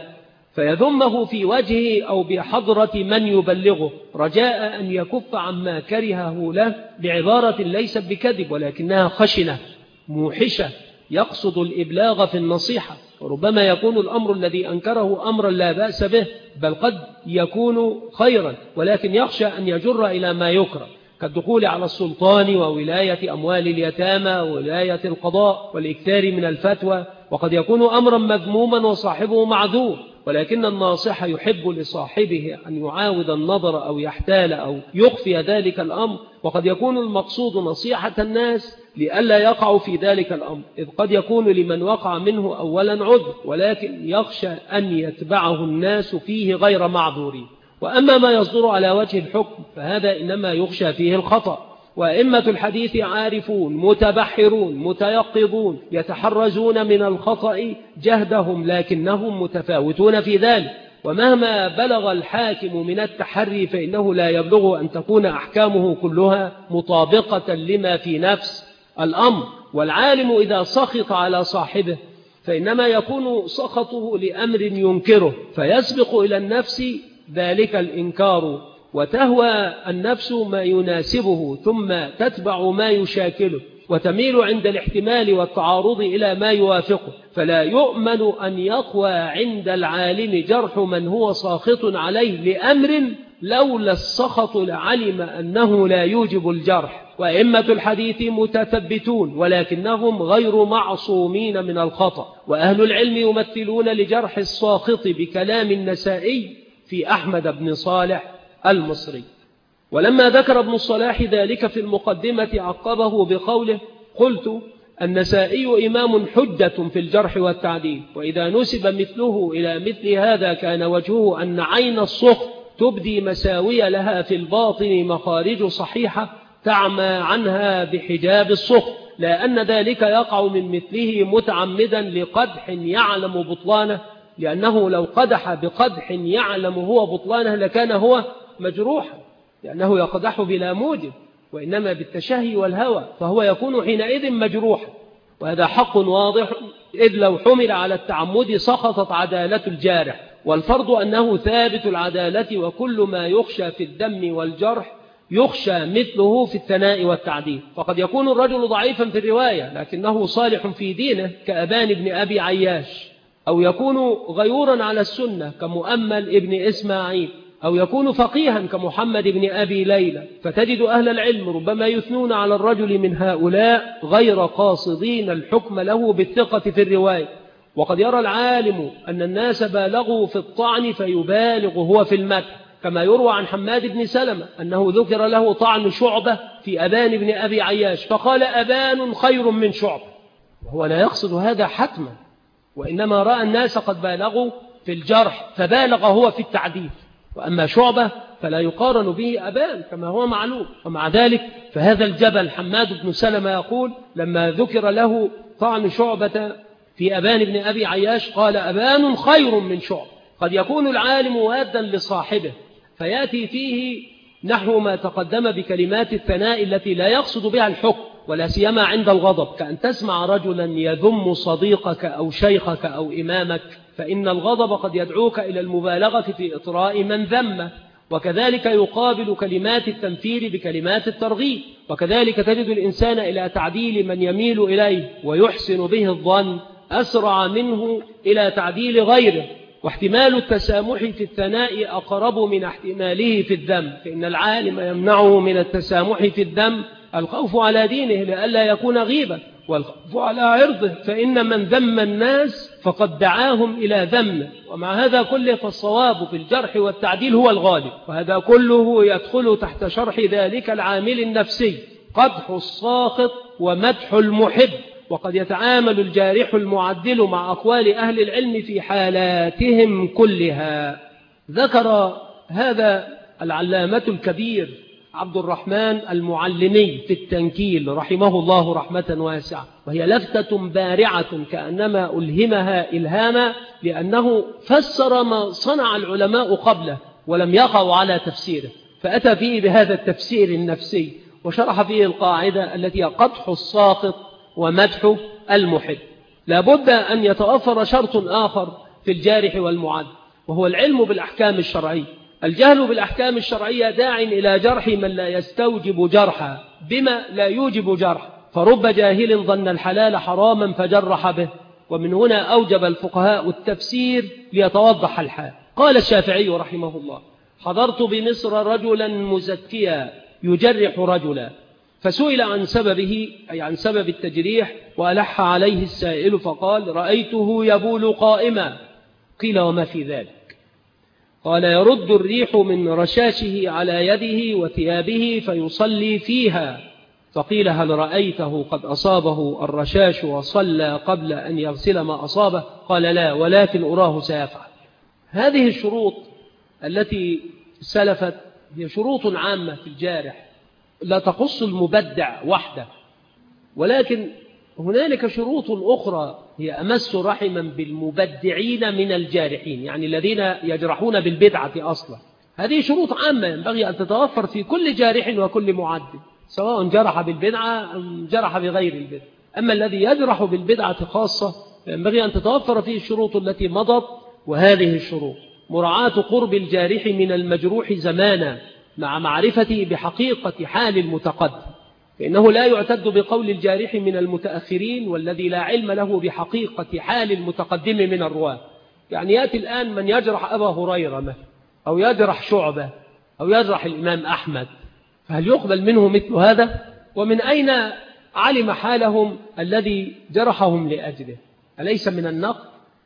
فيذمه في وجهه أو بحضرة من يبلغه رجاء أن يكف عما كرهه له بعبارة ليست بكذب ولكنها خشنة موحشة يقصد الإبلاغ في النصيحة، وربما يكون الأمر الذي أنكره أمرا لا بأس به، بل قد يكون خيرا، ولكن يخشى أن يجر إلى ما يكره، كالدخول على السلطان وولاية أموال اليتامى وولاية القضاء والإكثار من الفتوى، وقد يكون أمرا مذموما وصاحبه معذور، ولكن الناصح يحب لصاحبه أن يعاود النظر أو يحتال أو يخفي ذلك الأمر، وقد يكون المقصود نصيحة الناس لئلا يقع في ذلك الأمر، إذ قد يكون لمن وقع منه أولا عذر، ولكن يخشى أن يتبعه الناس فيه غير معذورين. وأما ما يصدر على وجه الحكم فهذا إنما يخشى فيه الخطأ، وأئمة الحديث عارفون متبحرون متيقظون يتحرزون من الخطأ جهدهم، لكنهم متفاوتون في ذلك، ومهما بلغ الحاكم من التحري فإنه لا يبلغ أن تكون أحكامه كلها مطابقة لما في نفس الأمر. والعالم إذا سخط على صاحبه فإنما يكون سخطه لأمر ينكره فيسبق إلى النفس ذلك الإنكار، وتهوى النفس ما يناسبه ثم تتبع ما يشاكله، وتميل عند الاحتمال والتعارض إلى ما يوافقه، فلا يؤمن أن يقوى عند العالم جرح من هو ساخط عليه لأمر لولا السخط لعلم أنه لا يوجب الجرح. وأئمة الحديث متثبتون ولكنهم غير معصومين من الخطأ، وأهل العلم يمثلون لجرح الساخط بكلام النسائي في أحمد بن صالح المصري. ولما ذكر ابن الصلاح ذلك في المقدمة عقبه بقوله: قلت النسائي إمام حجة في الجرح والتعديل، وإذا نسب مثله إلى مثل هذا كان وجهه أن عين السخط تبدي مساوي لها في الباطن مخارج صحيحة تعمى عنها بحجاب السخط، لا أن ذلك يقع من مثله متعمدا لقدح يعلم بطلانه، لأنه لو قدح بقدح يعلم هو بطلانه لكان هو مجروحا، لأنه يقدح بلا موجب، وإنما بالتشهي والهوى، فهو يكون حينئذ مجروحا، وهذا حق واضح، إذ لو حمل على التعمد سقطت عدالة الجارح، والفرض أنه ثابت العدالة، وكل ما يخشى في الدم والجرح يخشى مثله في الثناء والتعديل. فقد يكون الرجل ضعيفا في الرواية لكنه صالح في دينه كأبان بن أبي عياش، أو يكون غيورا على السنة كمؤمل ابن إسماعيل، أو يكون فقيها كمحمد بن أبي ليلى، فتجد أهل العلم ربما يثنون على الرجل من هؤلاء غير قاصدين الحكم له بالثقة في الرواية. وقد يرى العالم أن الناس بالغوا في الطعن فيبالغ هو في المدح، كما يروى عن حماد بن سلمة أنه ذكر له طعن شعبة في أبان بن أبي عياش فقال: أبان خير من شعبة، وهو لا يقصد هذا حتما، وإنما رأى الناس قد بالغوا في الجرح فبالغ هو في التعديل، وأما شعبة فلا يقارن به أبان كما هو معلوم. ومع ذلك فهذا الجبل حماد بن سلمة يقول لما ذكر له طعن شعبة في أبان بن أبي عياش قال: أبان خير من شعبة. قد يكون العالم وادا لصاحبه فيأتي فيه نحو ما تقدم بكلمات الثناء التي لا يقصد بها الحكم، ولا سيما عند الغضب، كأن تسمع رجلا يذم صديقك أو شيخك أو إمامك، فإن الغضب قد يدعوك إلى المبالغة في إطراء من ذمه، وكذلك يقابل كلمات التنفير بكلمات الترغيب، وكذلك تجد الإنسان إلى تعديل من يميل إليه ويحسن به الظن أسرع منه إلى تعديل غيره، واحتمال التسامح في الثناء أقرب من احتماله في الذم، فإن العالم يمنعه من التسامح في الذم الخوف على دينه لئلا يكون غيبة، والخوف على عرضه، فإن من ذم الناس فقد دعاهم إلى ذمه. ومع هذا كله فالصواب في الجرح والتعديل هو الغالب، وهذا كله يدخل تحت شرح ذلك العامل النفسي: قدح الساخط ومدح المحب. وقد يتعامل الجارح المعدل مع أقوال أهل العلم في حالاتهم كلها. ذكر هذا العلامة الكبير عبد الرحمن المعلمي في التنكيل رحمه الله رحمة واسعة، وهي لفتة بارعة كأنما ألهمها إلهاما، لأنه فسر ما صنع العلماء قبله ولم يقعوا على تفسيره، فأتى فيه بهذا التفسير النفسي وشرح فيه القاعدة التي قدح الساقط ومدح المحب. لابد أن يتوفر شرط آخر في الجارح والمعد، وهو العلم بالأحكام الشرعية. الجهل بالأحكام الشرعية داع إلى جرح من لا يستوجب جرحا بما لا يوجب جرح، فرب جاهل ظن الحلال حراما فجرح به، ومن هنا أوجب الفقهاء التفسير ليتوضح الحال. قال الشافعي رحمه الله: حضرت بمصر رجلا مزكيا يجرح رجلا، فسئل عن سببه أي عن سبب التجريح، وألح عليه السائل فقال: رأيته يبول قائما. قيل: وما في ذلك؟ قال: يرد الريح من رشاشه على يده وثيابه فيصلي فيها. فقيل: هل رأيته قد أصابه الرشاش وصلى قبل أن يغسل ما أصابه؟ قال: لا، ولكن أراه سيفعل. هذه الشروط التي سلفت هي شروط عامة في الجارح لا تخص المبدع وحده، ولكن هنالك شروط أخرى هي أمس رحما بالمبدعين من الجارحين، يعني الذين يجرحون بالبدعة أصلا. هذه شروط عامة ينبغي أن تتوفر في كل جارح وكل معدل، سواء جرح بالبدعة أم جرح بغير البدعة. أما الذي يجرح بالبدعة خاصة ينبغي أن تتوفر فيه الشروط التي مضت، وهذه الشروط: مراعاة قرب الجارح من المجروح زمانا مع معرفته بحقيقة حال المتقدم، فإنه لا يعتد بقول الجارح من المتأخرين والذي لا علم له بحقيقة حال المتقدم من الرواة. يعني يأتي الآن من يجرح أبا هريرة مثلا، أو يجرح شعبة، أو يجرح الإمام أحمد، فهل يقبل منه مثل هذا؟ ومن أين علم حالهم الذي جرحهم لأجله؟ أليس من النقل؟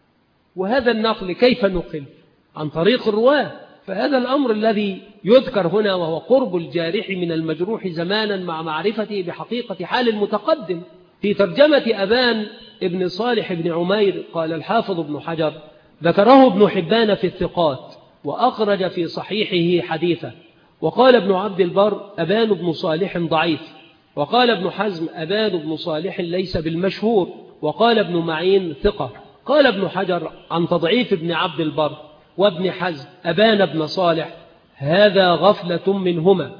وهذا النقل كيف نقل؟ عن طريق الرواة. فهذا الأمر الذي يذكر هنا وهو قرب الجارح من المجروح زمانا مع معرفته بحقيقة حال المتقدم. في ترجمة أبان ابن صالح بن عمير قال الحافظ ابن حجر: ذكره ابن حبان في الثقات وأخرج في صحيحه حديثه. وقال ابن عبد البر: أبان بن صالح ضعيف. وقال ابن حزم: أبان بن صالح ليس بالمشهور. وقال ابن معين: ثقة. قال ابن حجر عن تضعيف ابن عبد البر وابن حزم أبان بن صالح: هذا غفلة منهما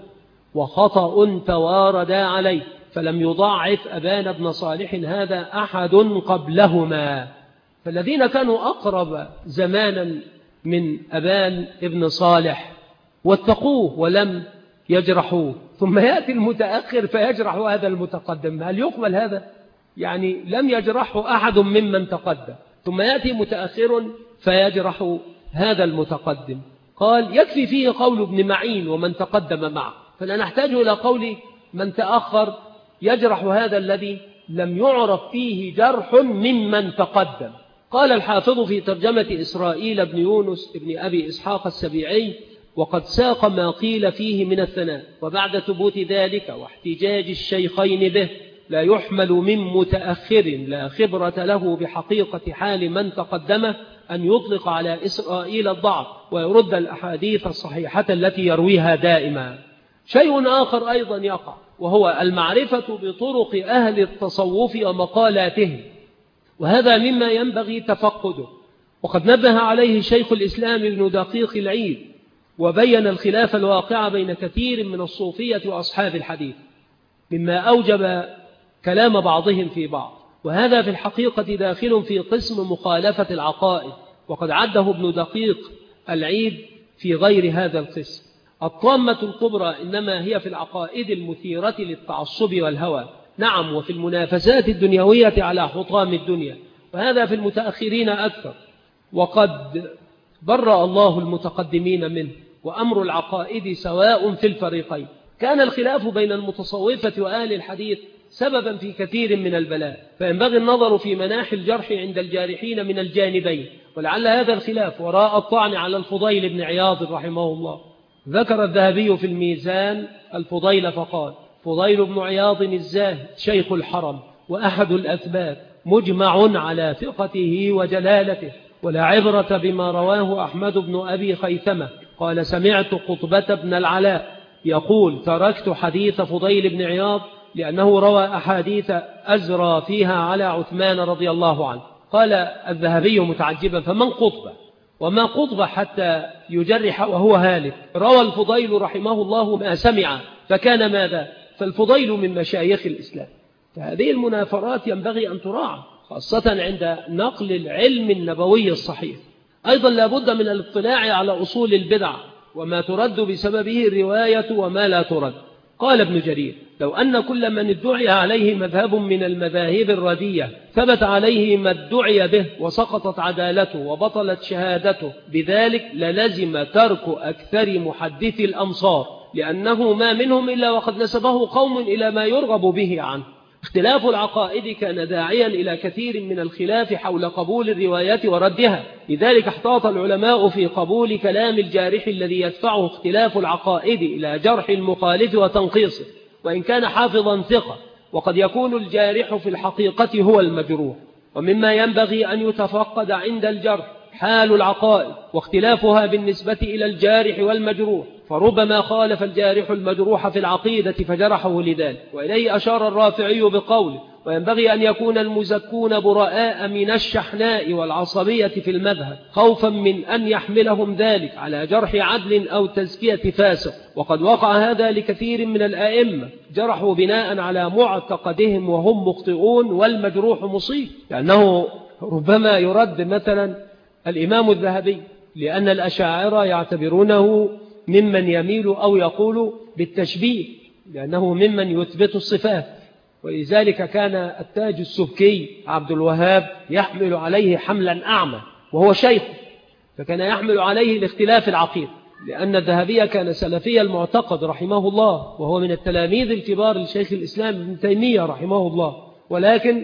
وخطأ تواردا عليه، فلم يضاعف أبان بن صالح هذا أحد قبلهما. فالذين كانوا أقرب زمانا من أبان ابن صالح واتقوه ولم يجرحوه، ثم يأتي المتأخر فيجرح هذا المتقدم، هل يقبل هذا؟ يعني لم يجرحه أحد ممن تقدم، ثم يأتي متأخر فيجرح هذا المتقدم. قال: يكفي فيه قول ابن معين ومن تقدم معه، فلا نحتاج إلى قول من تأخر يجرح هذا الذي لم يعرف فيه جرح ممن تقدم. قال الحافظ في ترجمة إسرائيل بن يونس ابن أبي إسحاق السبيعي: وقد ساق ما قيل فيه من الثناء، وبعد ثبوت ذلك واحتجاج الشيخين به لا يحمل من متأخر لا خبرة له بحقيقة حال من تقدمه أن يطلق على إسرائيل الضعف ويرد الأحاديث الصحيحة التي يرويها دائما. شيء آخر أيضا يقع، وهو المعرفة بطرق أهل التصوف ومقالاتهم، وهذا مما ينبغي تفقده. وقد نبه عليه شيخ الإسلام ابن دقيق العيد، وبين الخلاف الواقع بين كثير من الصوفية وأصحاب الحديث، مما أوجب كلام بعضهم في بعض، وهذا في الحقيقة داخل في قسم مخالفة العقائد، وقد عده ابن دقيق العيد في غير هذا القسم. الطامة الكبرى إنما هي في العقائد المثيرة للتعصب والهوى، نعم، وفي المنافسات الدنيوية على حطام الدنيا، وهذا في المتأخرين أكثر، وقد برأ الله المتقدمين منه. وأمر العقائد سواء في الفريقين. كان الخلاف بين المتصوفة وأهل الحديث سببا في كثير من البلاء، فينبغي النظر في مناحي الجرح عند الجارحين من الجانبين، ولعل هذا الخلاف وراء الطعن على الفضيل بن عياض رحمه الله. ذكر الذهبي في الميزان الفضيل فقال: فضيل بن عياض الزاهد شيخ الحرم وأحد الأثبات، مجمع على ثقته وجلالته، ولا عبرة بما رواه أحمد بن أبي خيثمة قال: سمعت قطبة بن العلاء يقول: تركت حديث فضيل بن عياض لأنه روى أحاديث أزرى فيها على عثمان رضي الله عنه. قال الذهبي متعجبا: فمن قطبة وما قطبة حتى يجرح وهو هالك؟ روى الفضيل رحمه الله ما سمع، فكان ماذا؟ فالفضيل من مشايخ الإسلام. فهذه المنافرات ينبغي أن تراعى، خاصة عند نقل العلم النبوي الصحيح. أيضا لا بد من الاطلاع على أصول البدع وما ترد بسببه الرواية وما لا ترد. قال ابن جرير: لو أن كل من ادعي عليه مذهب من المذاهب الردية ثبت عليه ما ادعي به وسقطت عدالته وبطلت شهادته بذلك للزم ترك أكثر محدث الأمصار، لأنه ما منهم إلا وقد نسبه قوم إلى ما يرغب به عنه. اختلاف العقائد كان داعيا إلى كثير من الخلاف حول قبول الروايات وردها، لذلك احتاط العلماء في قبول كلام الجارح الذي يدفعه اختلاف العقائد إلى جرح المخالف وتنقيصه، وإن كان حافظا ثقة، وقد يكون الجارح في الحقيقة هو المجروح. ومما ينبغي أن يتفقد عند الجرح حال العقائد واختلافها بالنسبة إلى الجارح والمجروح، فربما خالف الجارح المجروح في العقيدة فجرحه لذلك، وإليه أشار الرافعي بقوله: وينبغي أن يكون المزكون براء من الشحناء والعصبية في المذهب، خوفا من أن يحملهم ذلك على جرح عدل أو تزكية فاسق. وقد وقع هذا لكثير من الآئمة، جرحوا بناء على معتقدهم وهم مخطئون والمجروح مصيب، لأنه ربما يرد مثلا الإمام الذهبي، لأن الأشاعرة يعتبرونه ممن يميل أو يقول بالتشبيه، لأنه ممن يثبت الصفات، ولذلك كان التاج السبكي عبد الوهاب يحمل عليه حملا أعمى وهو شيخ، فكان يحمل عليه الاختلاف العقيد، لأن الذهبي كان سلفي المعتقد رحمه الله، وهو من التلاميذ الكبار لشيخ الإسلام ابن تيمية رحمه الله، ولكن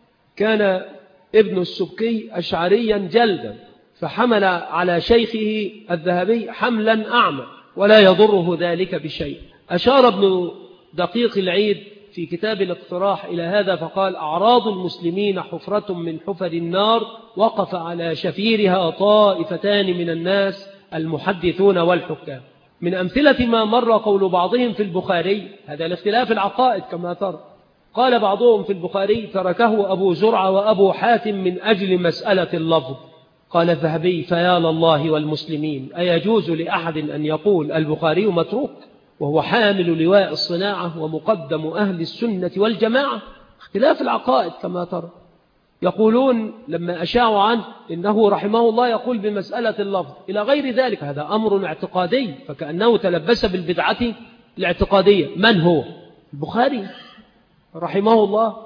كان ابن السبكي أشعريا جلدا، فحمل على شيخه الذهبي حملا أعمى ولا يضره ذلك بشيء. أشار ابن دقيق العيد في كتاب الاقتراح إلى هذا فقال: أعراض المسلمين حفرة من حفر النار وقف على شفيرها طائفتان من الناس المحدثون والحكام. من أمثلة ما مر قول بعضهم في البخاري، هذا الاختلاف العقائد كما ترى، قال بعضهم في البخاري: تركه أبو زرعة وأبو حاتم من أجل مسألة اللفظ. قال الذهبي: فيا لله والمسلمين، أيجوز لأحد أن يقول البخاري متروك وهو حامل لواء الصناعة ومقدم أهل السنة والجماعة؟ اختلاف العقائد كما ترى. يقولون لما أشاعوا عنه إنه رحمه الله يقول بمسألة اللفظ إلى غير ذلك، هذا أمر اعتقادي، فكأنه تلبس بالبدعة الاعتقادية. من هو؟ البخاري رحمه الله.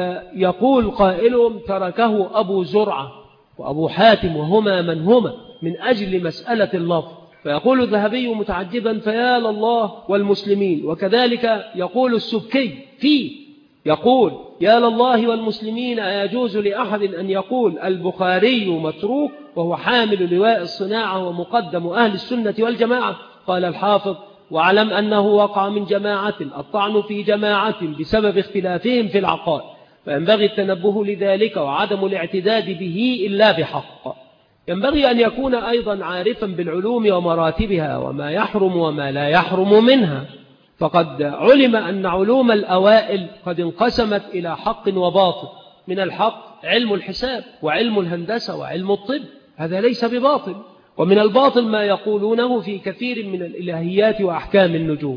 فيقول قائلهم: تركه أبو زرعة وأبو حاتم وهما من هما من أجل مسألة اللفظ. فيقول الذهبي متعجبا: فيا لله والمسلمين. وكذلك يقول السبكي فيه، يقول: يا لله والمسلمين، أيجوز لأحد أن يقول البخاري متروك وهو حامل لواء الصناعة ومقدم أهل السنة والجماعة؟ قال الحافظ: واعلم أنه وقع من جماعة الطعن في جماعة بسبب اختلافهم في العقائد، فينبغي التنبه لذلك وعدم الاعتداد به إلا بحق. ينبغي أن يكون أيضا عارفا بالعلوم ومراتبها وما يحرم وما لا يحرم منها، فقد علم أن علوم الأوائل قد انقسمت إلى حق وباطل. من الحق علم الحساب وعلم الهندسة وعلم الطب، هذا ليس بباطل. ومن الباطل ما يقولونه في كثير من الإلهيات وأحكام النجوم.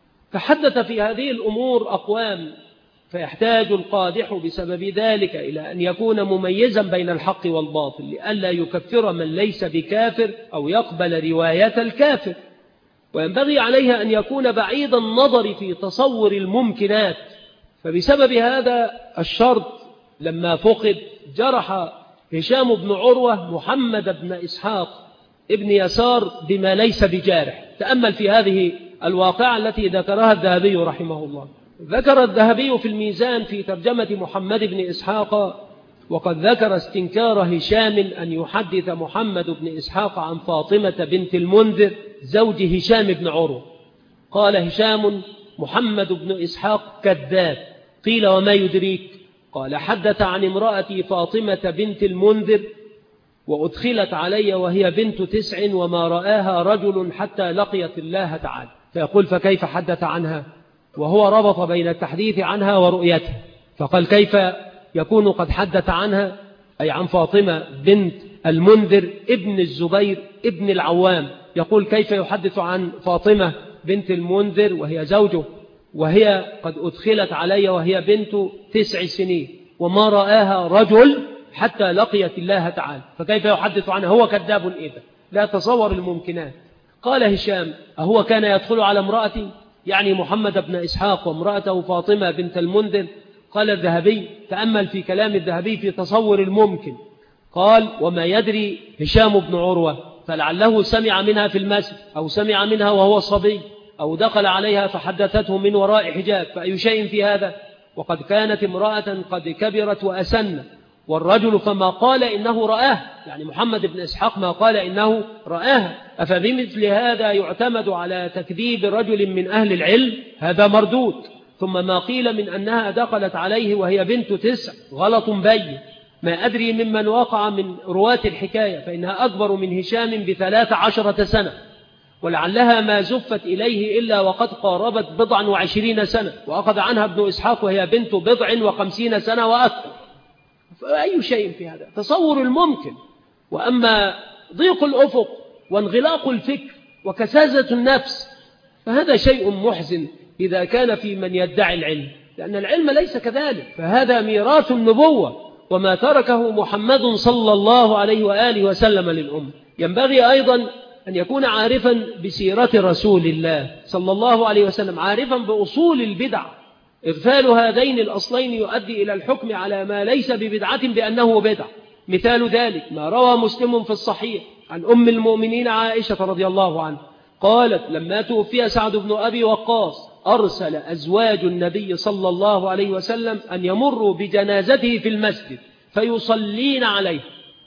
تحدث في هذه الأمور أقوام، فيحتاج القادح بسبب ذلك إلى أن يكون مميزا بين الحق والباطل، لئلا يكفر من ليس بكافر أو يقبل رواية الكافر. وينبغي عليها أن يكون بعيد النظر في تصور الممكنات، فبسبب هذا الشرط لما فقد جرح هشام بن عروة محمد بن إسحاق ابن يسار بما ليس بجارح. تأمل في هذه الواقعة التي ذكرها الذهبي رحمه الله. ذكر الذهبي في الميزان في ترجمة محمد بن إسحاق: وقد ذكر استنكار هشام أن يحدث محمد بن إسحاق عن فاطمة بنت المنذر زوج هشام بن عروة. قال هشام: محمد بن إسحاق كذاب. قيل: وما يدريك؟ قال: حدث عن امرأتي فاطمة بنت المنذر وأدخلت علي وهي بنت تسع وما رآها رجل حتى لقيت الله تعالى. فيقول: فكيف حدث عنها؟ وهو ربط بين التحديث عنها ورؤيتها، فقال: كيف يكون قد حدث عنها، أي عن فاطمة بنت المنذر ابن الزبير ابن العوام. يقول: كيف يحدث عن فاطمة بنت المنذر وهي زوجه وهي قد أدخلت علي وهي بنت تسع سنين وما رآها رجل حتى لقيت الله تعالى، فكيف يحدث عنها؟ هو كذاب إذا، لا تصور الممكنات. قال هشام: أهو كان يدخل على امرأتي، يعني محمد بن إسحاق وامرأته فاطمة بنت المنذر؟ قال الذهبي: تأمل في كلام الذهبي في تصور الممكن. قال: وما يدري هشام بن عروة، فلعله سمع منها في المسجد أو سمع منها وهو صبي أو دخل عليها فحدثته من وراء حجاب، فأي شيء في هذا؟ وقد كانت امرأة قد كبرت وأسن، والرجل فما قال إنه رآه، يعني محمد بن إسحاق ما قال إنه رآه. أفبمثل هذا يعتمد على تكذيب رجل من أهل العلم؟ هذا مردود. ثم ما قيل من أنها دخلت عليه وهي بنت تسع غلط بين. ما أدري ممن وقع من رواة الحكاية، فإنها أكبر من هشام بثلاث عشرة سنة، ولعلها ما زفت إليه إلا وقد قاربت بضعا وعشرين سنة، وأخذ عنها ابن إسحاق وهي بنت بضع وخمسين سنة وأكثر. فأي شيء في هذا؟ تصور الممكن. وأما ضيق الأفق وانغلاق الفكر وكسازة النفس فهذا شيء محزن إذا كان في من يدعي العلم، لأن العلم ليس كذلك، فهذا ميراث النبوة وما تركه محمد صلى الله عليه وآله وسلم للأمة. ينبغي أيضا أن يكون عارفا بسيرة رسول الله صلى الله عليه وسلم، عارفا بأصول البدع. إغفال هذين الأصلين يؤدي إلى الحكم على ما ليس ببدعة بأنه بدع. مثال ذلك ما روى مسلم في الصحيح عن أم المؤمنين عائشة رضي الله عنها قالت لما توفي سعد بن أبي وقاص أرسل أزواج النبي صلى الله عليه وسلم أن يمروا بجنازته في المسجد فيصلين عليه،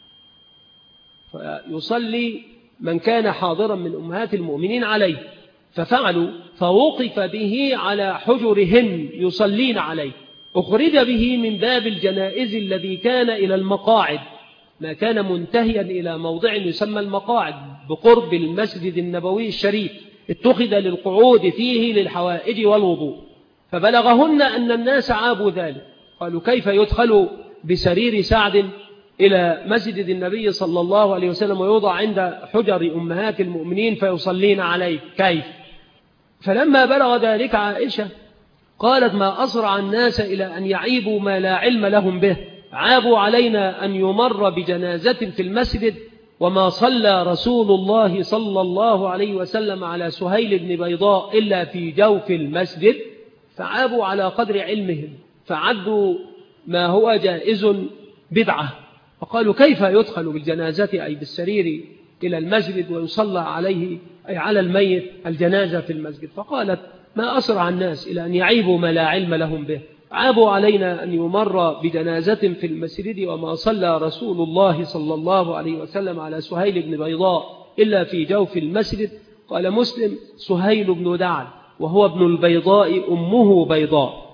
فيصلي من كان حاضرا من أمهات المؤمنين عليه، ففعلوا فوقف به على حجرهن يصلين عليه، أخرج به من باب الجنائز الذي كان إلى المقاعد، ما كان منتهيا إلى موضع يسمى المقاعد بقرب المسجد النبوي الشريف، اتخذ للقعود فيه للحوائج والوضوء. فبلغهن أن الناس عابوا ذلك، قالوا كيف يدخل بسرير سعد إلى مسجد النبي صلى الله عليه وسلم ويوضع عند حجر أمهات المؤمنين فيصلين عليه، كيف؟ فلما بلغ ذلك عائشة قالت ما أسرع الناس إلى أن يعيبوا ما لا علم لهم به، عابوا علينا أن يمر بجنازة في المسجد وما صلى رسول الله صلى الله عليه وسلم على سهيل بن بيضاء إلا في جوف المسجد، فعابوا على قدر علمهم فعدوا ما هو جائز بدعة، فقالوا كيف يدخل بالجنازة أي بالسرير إلى المسجد ويصلى عليه أي على الميت الجنازة في المسجد؟ فقالت ما أسرع الناس إلى أن يعيبوا ما لا علم لهم به، عابوا علينا أن يمر بجنازة في المسجد وما صلى رسول الله صلى الله عليه وسلم على سهيل بن بيضاء إلا في جوف المسجد. قال مسلم سهيل بن دعل وهو ابن البيضاء أمه بيضاء.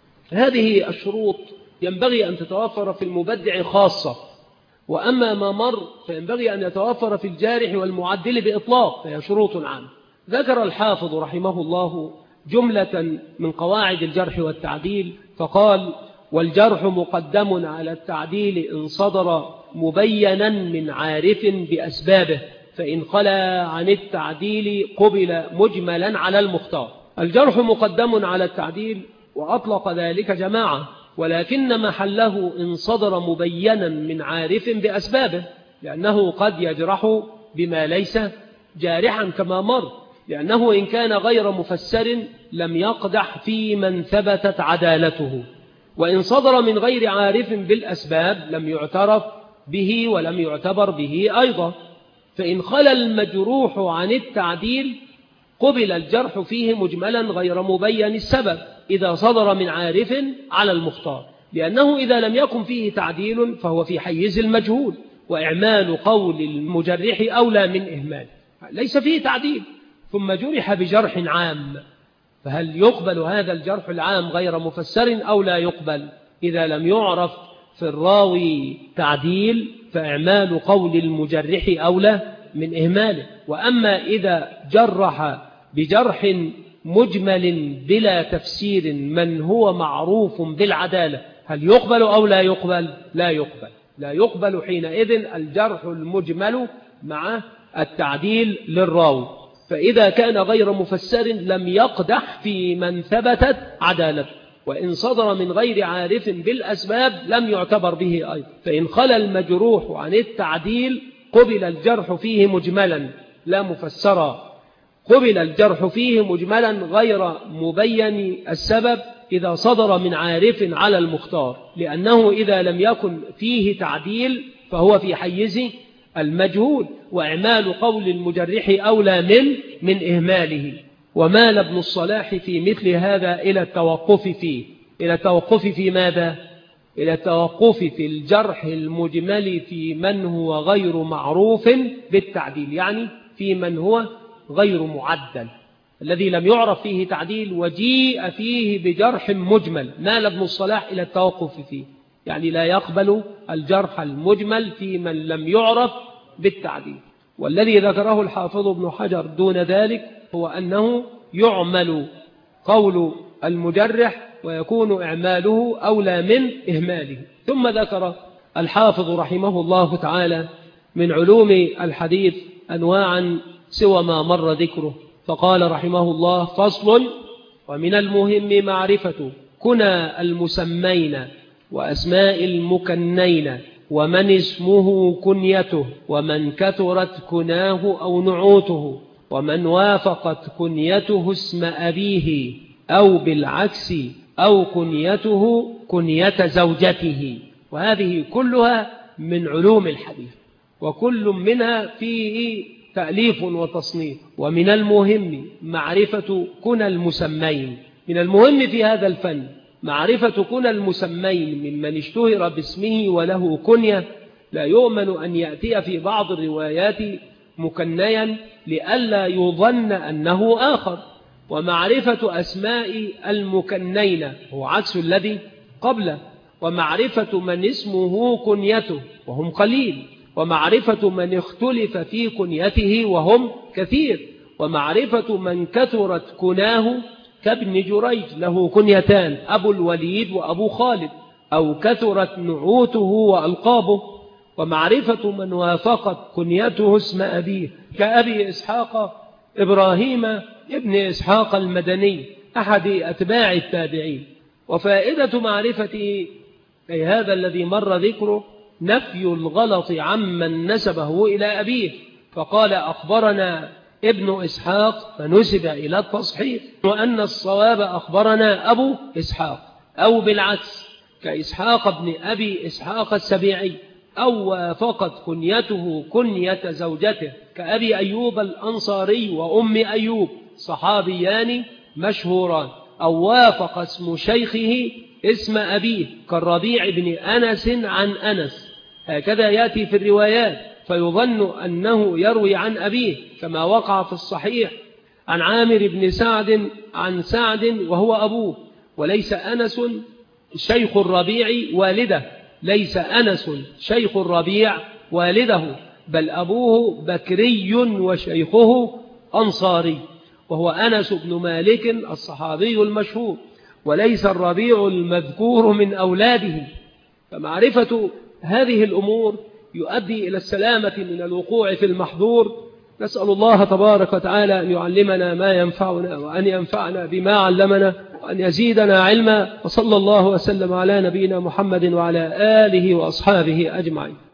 هذه الشروط ينبغي أن تتوفر في المبدع خاصة، وأما ما مر فينبغي أن يتوفر في الجارح والمعدل بإطلاق، فهي شروط عامة. ذكر الحافظ رحمه الله جملة من قواعد الجرح والتعديل فقال والجرح مقدم على التعديل إن صدر مبينا من عارف بأسبابه، فإن خلا عن التعديل قبل مجملا على المختار. الجرح مقدم على التعديل وأطلق ذلك جماعة، ولكن محله إن صدر مبينا من عارف بأسبابه، لأنه قد يجرح بما ليس جارحا كما مر، لأنه إن كان غير مفسر لم يقدح في من ثبتت عدالته، وإن صدر من غير عارف بالأسباب لم يعترف به ولم يعتبر به أيضا. فإن خلا المجروح عن التعديل قبل الجرح فيه مجملا غير مبين السبب إذا صدر من عارف على المختار، لأنه إذا لم يكن فيه تعديل فهو في حيز المجهول، وإعمال قول المجرح أولى من إهمال. ليس فيه تعديل ثم جرح بجرح عام، فهل يقبل هذا الجرح العام غير مفسر أو لا يقبل؟ إذا لم يعرف في الراوي تعديل فإعمال قول المجرح أولى من إهماله. وأما إذا جرح بجرح مجمل بلا تفسير من هو معروف بالعدالة هل يقبل أو لا يقبل؟ لا يقبل. لا يقبل حينئذ الجرح المجمل مع التعديل للراوي، فإذا كان غير مفسر لم يقدح في من ثبتت عدالته، وإن صدر من غير عارف بالأسباب لم يعتبر به أيضا. فإن خلا المجروح عن التعديل قبل الجرح فيه مجملا لا مفسرا، قبل الجرح فيه مجملا غير مبين السبب إذا صدر من عارف على المختار، لأنه إذا لم يكن فيه تعديل فهو في حيز المجهول، وإعمال قول المجرح أولى من من إهماله. ومال ابن الصلاح في مثل هذا إلى التوقف فيه. إلى التوقف في ماذا؟ إلى التوقف في الجرح المجمل في من هو غير معروف بالتعديل، يعني في من هو غير معدل الذي لم يعرف فيه تعديل وجيء فيه بجرح مجمل. مال ابن الصلاح إلى التوقف فيه، يعني لا يقبل الجرح المجمل في من لم يعرف بالتعديل. والذي ذكره الحافظ ابن حجر دون ذلك هو أنه يعمل قول المجرح ويكون إعماله أولى من إهماله. ثم ذكر الحافظ رحمه الله تعالى من علوم الحديث أنواعا سوى ما مر ذكره، فقال رحمه الله فصل: ومن المهم معرفة كنى المسمين وأسماء المكنين ومن اسمه كنيته، ومن كثرت كناه أو نعوته، ومن وافقت كنيته اسم أبيه أو بالعكس، أو كنيته كنية زوجته. وهذه كلها من علوم الحديث، وكل منها فيه تأليف وتصنيف. ومن المهم معرفة كنى المسمين، من المهم في هذا الفن معرفة كنى المسمين ممن اشتهر باسمه وله كنية، لا يؤمن أن يأتي في بعض الروايات مكنيا لئلا يظن أنه آخر. ومعرفة أسماء المكنين هو عكس الذي قبله، ومعرفة من اسمه كنيته وهم قليل، ومعرفة من اختلف في كنيته وهم كثير، ومعرفة من كثرت كناه كابن جريج له كنيتان، أبو الوليد وأبو خالد، أو كثرت نعوته وألقابه، ومعرفة من وافقت كنيته اسم أبيه كأبي إسحاق إبراهيم ابن إسحاق المدني أحد أتباع التابعين. وفائدة معرفة أي هذا الذي مر ذكره نفي الغلط عمن نسبه إلى أبيه، فقال أخبرنا ابن إسحاق فنسب إلى التصحيح، وأن الصواب أخبرنا أبو إسحاق، أو بالعكس كإسحاق ابن أبي إسحاق السبيعي، أو وافقت كنيته كنية زوجته كأبي أيوب الأنصاري وأم أيوب صحابيان مشهوران، أو وافق اسم شيخه اسم أبيه كالربيع بن أنس عن أنس. هكذا يأتي في الروايات، فيظن أنه يروي عن أبيه كما وقع في الصحيح عن عامر بن سعد عن سعد وهو أبوه، وليس أنس شيخ الربيع والده، ليس أنس شيخ الربيع والده، بل أبوه بكري وشيخه أنصاري، وهو أنس بن مالك الصحابي المشهور، وليس الربيع المذكور من أولاده. فمعرفة هذه الأمور يؤدي إلى السلامة من الوقوع في المحظور. نسأل الله تبارك وتعالى أن يعلمنا ما ينفعنا، وأن ينفعنا بما علمنا، وأن يزيدنا علما. وصلى الله وسلم على نبينا محمد وعلى آله وأصحابه أجمعين.